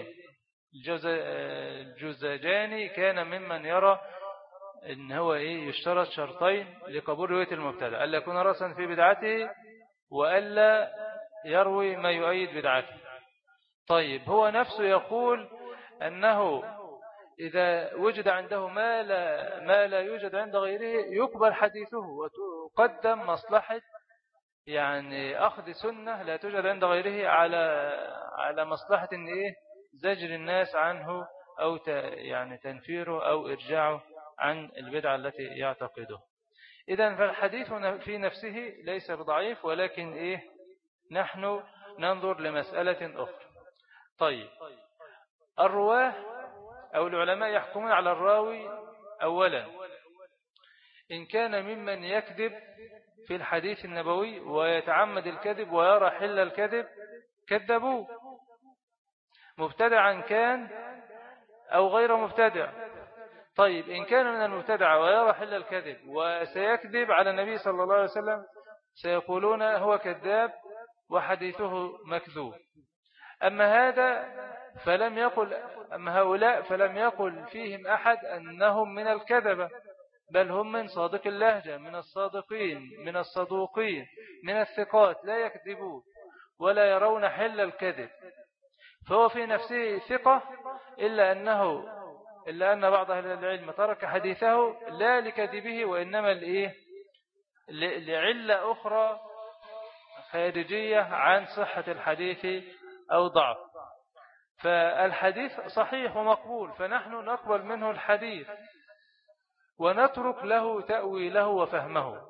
الجوزجاني كان ممن يرى إن هو إيه يشترط شرطين لقبول رواية المبتدع: ألا يكون رأسا في بدعته، وألا يروي ما يؤيد بدعته. طيب هو نفسه يقول أنه إذا وجد عنده ما لا, ما لا يوجد عند غيره يقبل حديثه وتقدم مصلحة يعني أخذ سنة لا توجد عند غيره على على مصلحة إن إيه زجر الناس عنه أو يعني تنفيره أو إرجاعه عن البدعة التي يعتقده. إذن فالحديث في نفسه ليس بضعيف، ولكن إيه نحن ننظر لمسألة أخرى. طيب الرواه أو العلماء يحكمون على الراوي أولا إن كان ممن يكذب في الحديث النبوي ويتعمد الكذب ويرى حل الكذب كذبوه، مبتدعا كان أو غير مبتدع. طيب إن كان من المبتدع ويرى حل الكذب وسيكذب على النبي صلى الله عليه وسلم سيقولون هو كذاب وحديثه مكذوب. أما هذا فلم يقل أما هؤلاء فلم يقل فيهم أحد أنهم من الكذبة، بل هم من صادق اللهجة، من الصادقين، من الصدوقين، من الثقات، لا يكذبون ولا يرون حل الكذب. فهو في نفسه ثقة، إلا أنه إلا أن بعض أهل العلم ترك حديثه لا لكذبه وإنما لإيه؟ لعلة أخرى خارجية عن صحة الحديث أو ضعف. فالحديث صحيح ومقبول، فنحن نقبل منه الحديث ونترك له تأويله وفهمه.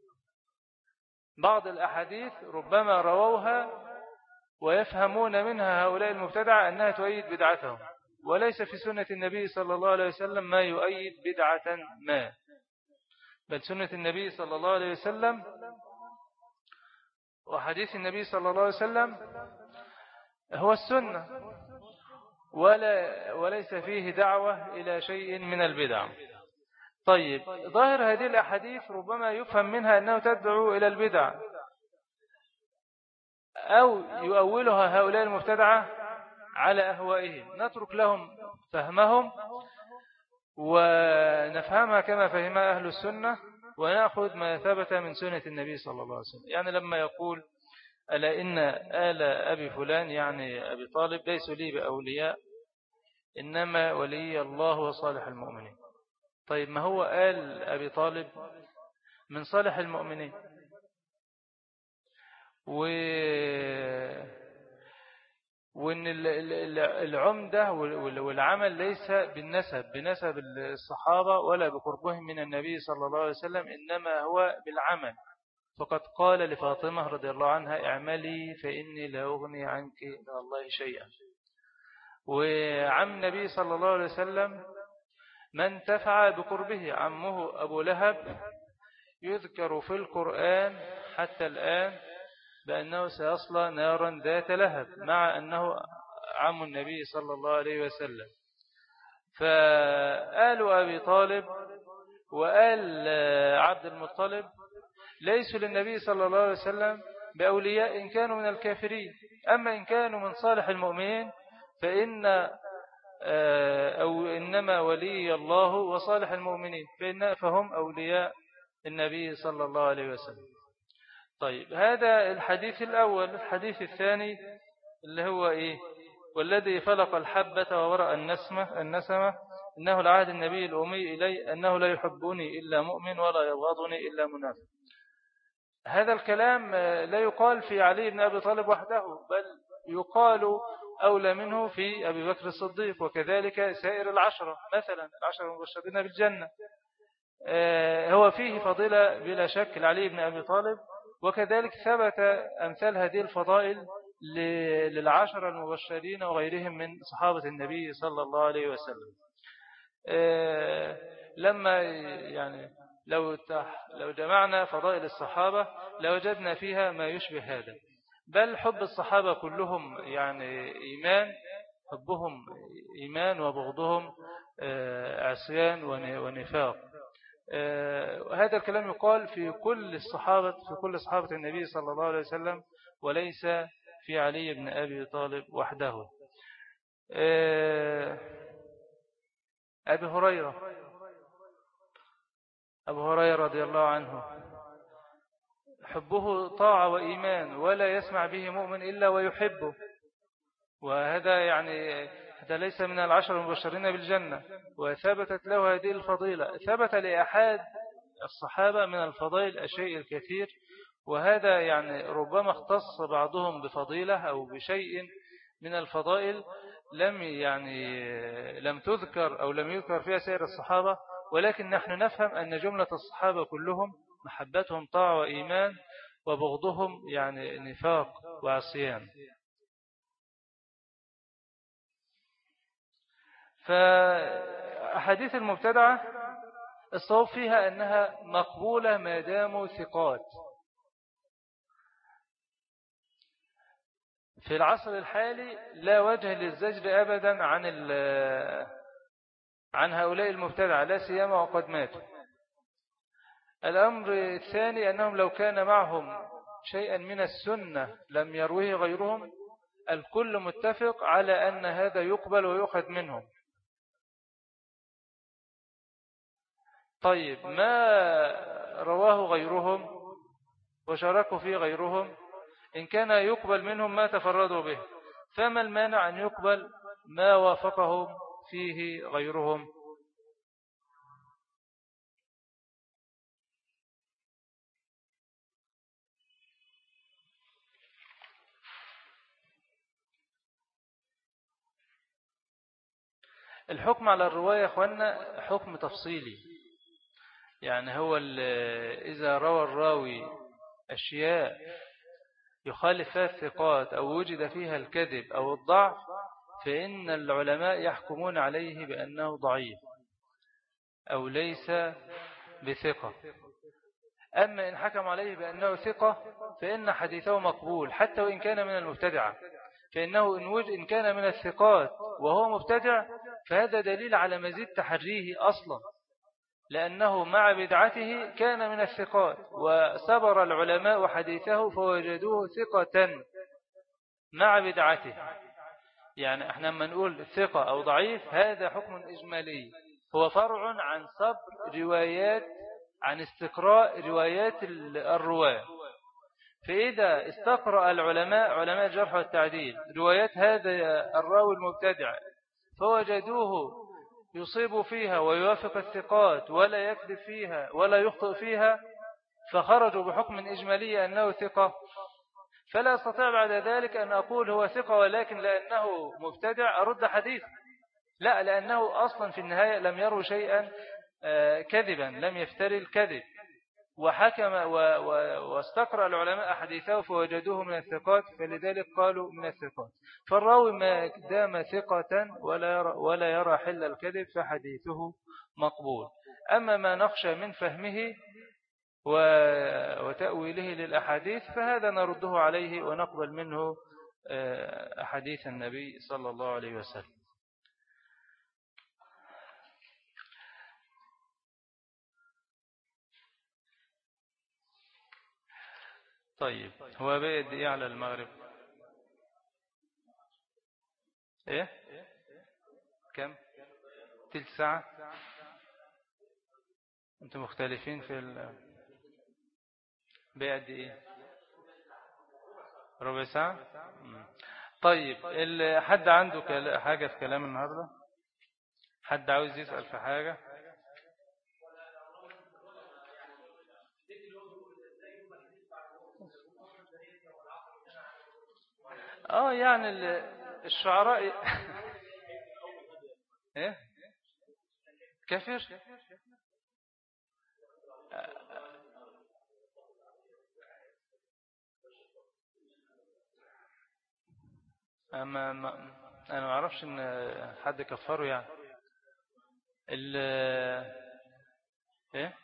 بعض الأحاديث ربما رووها ويفهمون منها هؤلاء المبتدعة أنها تؤيد بدعتهم، وليس في سنة النبي صلى الله عليه وسلم ما يؤيد بدعة ما، بل سنة النبي صلى الله عليه وسلم وحديث النبي صلى الله عليه وسلم هو السنة، ولا وليس فيه دعوة إلى شيء من البدع. طيب ظاهر هذه الأحاديث ربما يفهم منها أنه تدعو إلى البدع، أو يؤولها هؤلاء المبتدعة على أهوائهم، نترك لهم فهمهم ونفهمها كما فهمها أهل السنة، ونأخذ ما ثبت من سنة النبي صلى الله عليه وسلم. يعني لما يقول ألا إن آل أبي فلان يعني أبي طالب ليسوا لي بأولياء إنما ولي الله وصالح المؤمنين. طيب ما هو آل أبي طالب من صالح المؤمنين، و وإن العمدة والعمل ليس بالنسب بنسب الصحابة ولا بقربهم من النبي صلى الله عليه وسلم، إنما هو بالعمل. فقد قال لفاطمة رضي الله عنها اعملي فإني لا أغني عنك من الله شيئا. وعم النبي صلى الله عليه وسلم من تفع بقربه عمه أبو لهب يذكر في القرآن حتى الآن بأنه سيصلى نارا ذات لهب، مع أنه عم النبي صلى الله عليه وسلم. فآل أبي طالب وآل عبد المطلب ليسوا للنبي صلى الله عليه وسلم بأولياء إن كانوا من الكافرين. أما إن كانوا من صالح المؤمنين فإن أو إنما ولي الله وصالح المؤمنين فإن فهم أولياء النبي صلى الله عليه وسلم. طيب هذا الحديث الأول. الحديث الثاني اللي هو إيه؟ والذي فلق الحبة وورأ النسمة النسمة إنه العهد النبي الأمي إلي أنه لا يحبني إلا مؤمن ولا يبغضني إلا منافق. هذا الكلام لا يقال في علي بن أبي طالب وحده، بل يقال أولى منه في أبي بكر الصديق، وكذلك سائر العشرة، مثلا العشرة المبشرين بالجنة. هو فيه فضيلة بلا شك لعلي بن أبي طالب، وكذلك ثبت أمثال هذه الفضائل للعشرة المبشرين وغيرهم من صحابة النبي صلى الله عليه وسلم. لما يعني لو لو جمعنا فضائل الصحابة لوجدنا فيها ما يشبه هذا، بل حب الصحابة كلهم يعني إيمان، حبهم إيمان وبغضهم عصيان ونفاق. وهذا الكلام يقال في كل الصحابة في كل صحابة النبي صلى الله عليه وسلم، وليس في علي بن أبي طالب وحده. أبي هريرة أبو هريرة رضي الله عنه حبه طاعة وإيمان، ولا يسمع به مؤمن إلا ويحبه، وهذا يعني هذا ليس من العشر المبشرين بالجنة، وثبتت له هذه الفضيلة. ثبت لأحد الصحابة من الفضائل الشيء الكثير، وهذا يعني ربما اختص بعضهم بفضيلة أو بشيء من الفضائل لم يعني لم تذكر أو لم يذكر فيها سائر الصحابة، ولكن نحن نفهم أن جملة الصحابة كلهم محبتهم طاعة وإيمان، وبغضهم يعني نفاق وعصيان. فأحاديث المبتدعة الصواب فيها أنها مقبولة ما داموا ثقات. في العصر الحالي لا وجه للزجر أبدا عن عن هؤلاء المبتدعة، لا سيما وقد ماتوا. الأمر الثاني أنهم لو كان معهم شيئا من السنة لم يروه غيرهم، الكل متفق على أن هذا يقبل ويؤخذ منهم. طيب ما رواه غيرهم وشاركوا فيه غيرهم إن كان يقبل منهم ما تفردوا به، فما المانع أن يقبل ما وافقهم فيه غيرهم؟ الحكم على الرواية يا أخوانا حكم تفصيلي، يعني هو إذا روى الراوي أشياء يخالف فيها الثقات أو وجد فيها الكذب أو الضعف، فإن العلماء يحكمون عليه بأنه ضعيف أو ليس بثقة. أما إن حكم عليه بأنه ثقة فإن حديثه مقبول حتى وإن كان من المبتدعة، فإنه إن, وجد إن كان من الثقات وهو مبتدع فهذا دليل على مزيد تحريه أصلا، لأنه مع بدعته كان من الثقات، وصبر العلماء حديثه فوجدوه ثقة مع بدعته. يعني احنا لما نقول ثقة أو ضعيف هذا حكم إجمالي، هو فرع عن صبر روايات عن استقراء روايات الرواة. فإذا استقرأ العلماء علماء الجرح والتعديل روايات هذا الراوي المبتدع فوجدوه يصيب فيها ويوافق الثقات ولا يكذب فيها ولا يخطئ فيها، فخرجوا بحكم إجمالي أنه ثقة، فلا أستطيع بعد ذلك أن أقول هو ثقة ولكن لأنه مبتدع أرد حديث، لا، لأنه أصلا في النهاية لم يروا شيئا كذبا، لم يفتري الكذب، وحكم واستقرأ العلماء حديثه فوجدوه من الثقات، فلذلك قالوا من الثقات. فالراوي ما دام ثقة ولا يرى, ولا يرى حل الكذب فحديثه مقبول. أما ما نخشى من فهمه وتأويله للأحاديث فهذا نرده عليه ونقبل منه أحاديث النبي صلى الله عليه وسلم. طيب هو بقى ايه على المغرب؟ ايه كم؟ تلت ساعة؟ انتم مختلفين في ال بقى قد ايه؟ ربع ساعة؟ مم. طيب حد عنده حاجة في كلام النهاردة؟ حد عاوز يسأل في حاجة؟ اه يعني الشعراء ايه كافر. اما ما انا ما اعرفش ان حد كفره يعني ال ايه.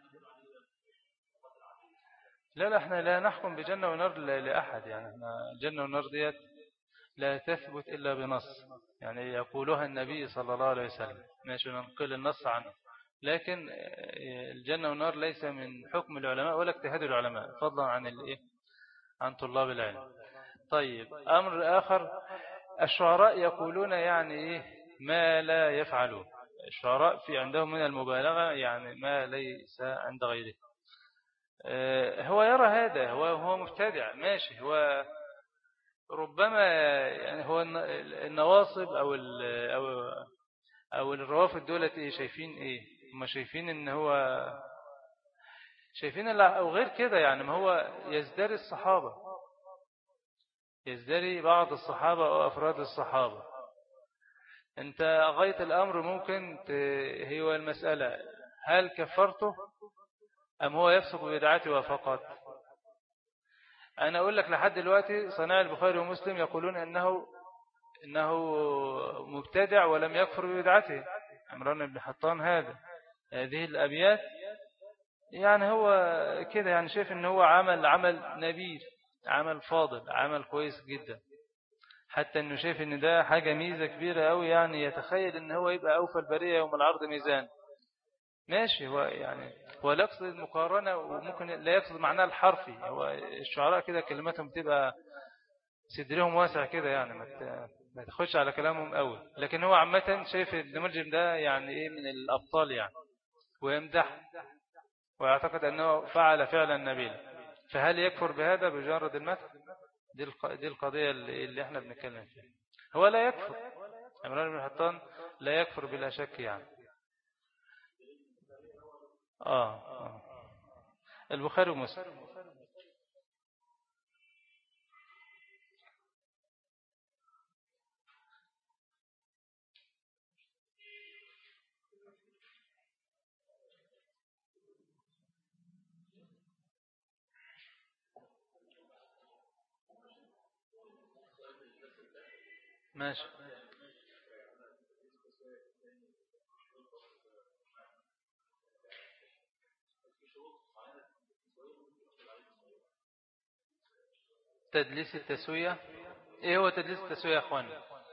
لا لا احنا لا نحكم بجنة ونار لأحد، يعني احنا الجنة والنار ديت لا تثبت إلا بنص، يعني يقولها النبي صلى الله عليه وسلم، ماشي ننقل النص عنه، لكن الجنة والنار ليس من حكم العلماء ولا اجتهاد العلماء فضلا عن الايه عن طلاب العلم. طيب أمر آخر، الشعراء يقولون يعني إيه ما لا يفعلون، الشعراء في عندهم من المبالغة يعني ما ليس عند غيره. هو يرى هذا، هو هو مبتدع ماشي، هو ربما يعني هو النواصب أو أو أو الروافد دولة إيه شايفين إيه، هم شايفين إن هو شايفين أو غير كده، يعني ما هو يزدري الصحابة، يزدري بعض الصحابة أو أفراد الصحابة. أنت غاية الأمر ممكن هي المسألة هل كفرته أم هو يفسق بدعته فقط. أنا أقول لك لحد دلوقتي صناع البخاري ومسلم يقولون أنه إنه مبتدع ولم يكفر ببدعته. عمران بن حطان هذا هذه الأبيات يعني هو كده يعني شايف أنه هو عمل عمل نبيل، عمل فاضل، عمل كويس جدا، حتى أنه شايف أن ده حاجة ميزة كبيرة أوي، يعني يتخيل أنه هو يبقى أوفى البرية يوم العرض ميزان. ماشي هو يعني هو لا يقصد المقارنة وممكن لا يقصد معناه الحرفي، هو الشعراء كده كلماتهم تبقى صدرهم واسع كده، يعني ما تاخدش على كلامهم قوي، لكن هو عامة شايف الملجم ده يعني ايه من الأبطال يعني، ويمدح ويعتقد أنه فعل فعلا نبيلا، فهل يكفر بهذا بمجرد المدح؟ دي القضية اللي احنا بنتكلم فيها. هو لا يكفر، عمران بن حطان لا يكفر بلا شك يعني. آه, آه. البخاري ومسلم. ماشي. تدليس التسوية، ايه هو تدليس التسوية يا اخوان؟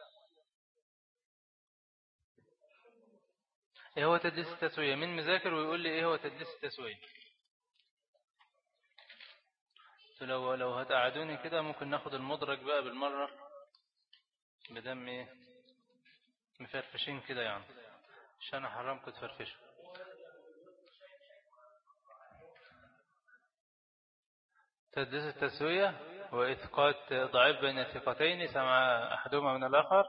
ايه هو تدليس التسوية؟ مين مذاكر ويقول لي ايه هو تدليس التسوية؟ لو لو هتقعدوني كده ممكن ناخد المدرج بقى بالمرة، مدام ايه مفرفشين كده يعني، عشان احرمكم تفرفشوا. تدليس التسوية هو إثقات ضعيف بين الثقتين سمع أحدهما من الآخر.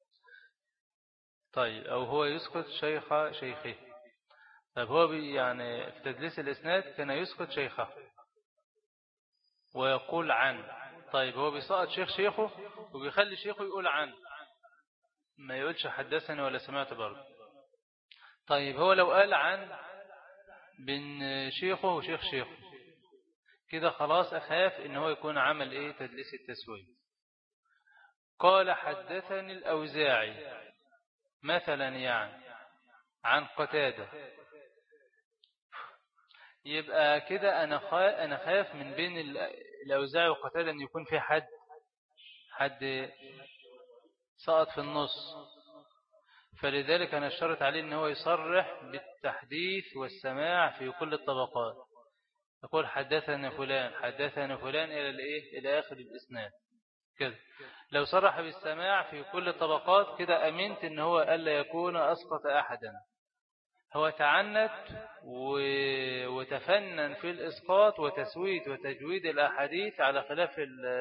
طيب أو هو يسقط شيخ شيخه. طيب هو يعني في تدليس الإسناد كان يسقط شيخه ويقول عن. طيب هو بيسقط شيخ شيخه وبيخلي شيخه يقول عن، ما يقولش حدثني ولا سمعت برضه. طيب هو لو قال عن بين شيخه وشيخ شيخه كده خلاص أخاف إن هو يكون عمل إيه تدليس التسوية. قال حدثني الأوزاعي مثلا يعني عن قتادة، يبقى كده أنا أنا خايف من بين الأوزاعي وقتادة أن يكون في حد حد سقط في النص، فلذلك أنا اشترط عليه أنه هو يصرح بالتحديث والسماع في كل الطبقات، يقول حدثنا فلان حدثنا فلان إلى الإيه إلى آخر الإسناد كده. لو صرح بالسماع في كل الطبقات كده أمنت أن هو ألا يكون أسقط أحدا. هو تعنت وتفنن في الإسقاط وتسويد وتجويد الأحاديث على خلاف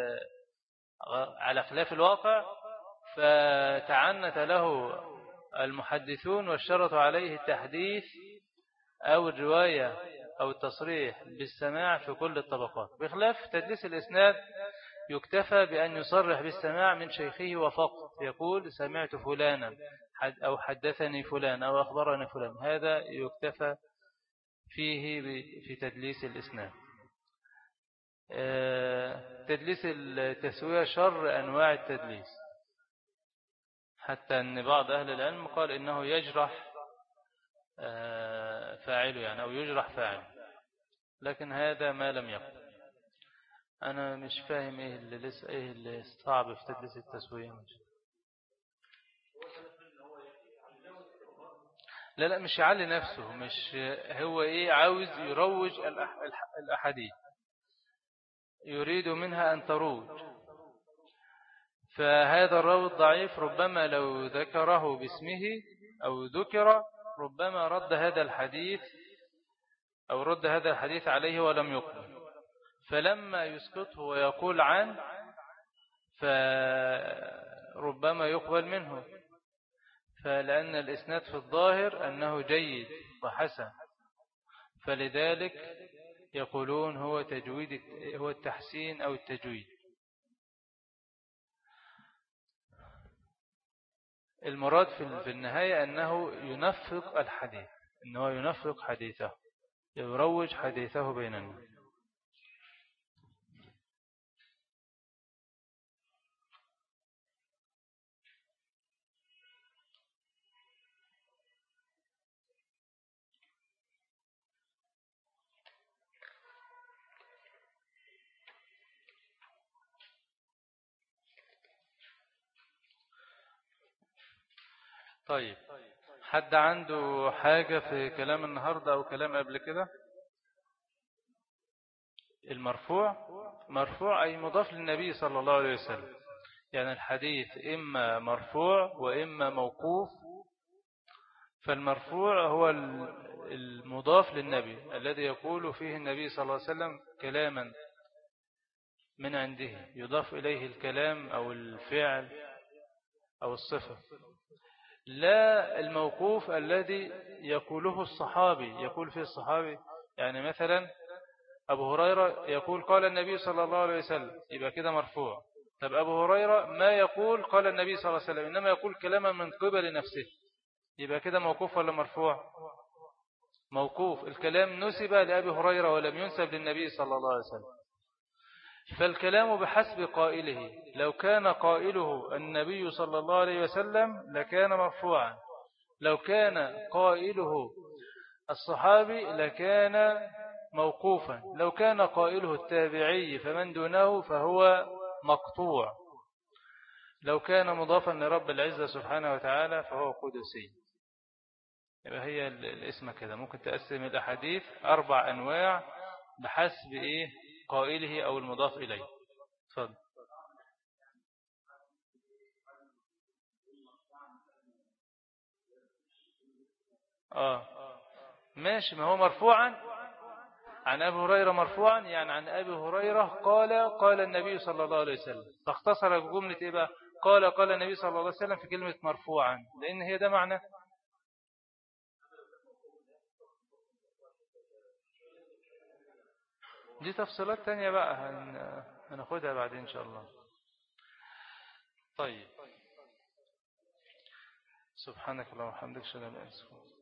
على خلاف الواقع، فتعنت له المحدثون واشترطوا عليه التحديث أو الرواية أو التصريح بالسماع في كل الطبقات، بخلاف تدليس الإسناد يكتفى بأن يصرح بالسماع من شيخه وفقط، يقول سمعت فلانا أو حدثني فلان أو أخبرني فلان، هذا يكتفى فيه في تدليس الإسناد. تدليس التسوية شر أنواع التدليس، حتى أن بعض أهل العلم قال إنه يجرح فاعله يعني أو يجرح فاعله، لكن هذا ما لم يقل. أنا مش فاهم إيه اللي لسه إيه اللي صعب في تدليس التسوية. مش لا لا مش يعلي نفسه، مش هو إيه عاوز يروج الأحاديث، يريد منها أن تروج، فهذا الراوي الضعيف ربما لو ذكره باسمه أو ذكر ربما رد هذا الحديث أو رد هذا الحديث عليه ولم يقبل، فلما يسقطه ويقول عنه فربما يقبل منه، فلأن الإسناد في الظاهر أنه جيد وحسن، فلذلك يقولون هو تجويد هو التحسين أو التجويد. المراد في النهاية أنه ينفق الحديث، أنه ينفق حديثه، يروج حديثه بين الناس. طيب، حد عنده حاجة في كلام النهاردة أو كلام قبل كده؟ المرفوع مرفوع أي مضاف للنبي صلى الله عليه وسلم، يعني الحديث إما مرفوع وإما موقوف، فالمرفوع هو المضاف للنبي الذي يقول فيه النبي صلى الله عليه وسلم كلاما من عنده يضاف إليه الكلام أو الفعل أو الصفة. لا الموقوف الذي يقوله الصحابي، يقول فيه الصحابي، يعني مثلا أبو هريرة يقول قال النبي صلى الله عليه وسلم، يبقى كده مرفوع. طب أبو هريرة ما يقول قال النبي صلى الله عليه وسلم، إنما يقول كلاما من قبل نفسه، يبقى كده موقوف ولا مرفوع؟ موقوف. الكلام نسب لأبي هريرة ولم ينسب للنبي صلى الله عليه وسلم، فالكلام بحسب قائله، لو كان قائله النبي صلى الله عليه وسلم لكان مرفوعا، لو كان قائله الصحابي لكان موقوفا، لو كان قائله التابعي فمن دونه فهو مقطوع، لو كان مضافا لرب العزة سبحانه وتعالى فهو قدسي. يبقى هي الاسم كده، ممكن تقسم الأحاديث أربع أنواع بحسب إيه قائله أو المضاف إليه. تفضل. آه ماشي، ما هو مرفوعا عن أبي هريرة، مرفوعا يعني عن أبي هريرة قال قال النبي صلى الله عليه وسلم، فاختصر بجملة إيه بقى؟ قال قال النبي صلى الله عليه وسلم في كلمة مرفوعا، لأن هي ده معنى. دي تفصيلات تانية بقى هناخدها بعدين إن شاء الله. طيب، سبحانك اللهم وبحمدك، اشهد ان لا اله الا انت.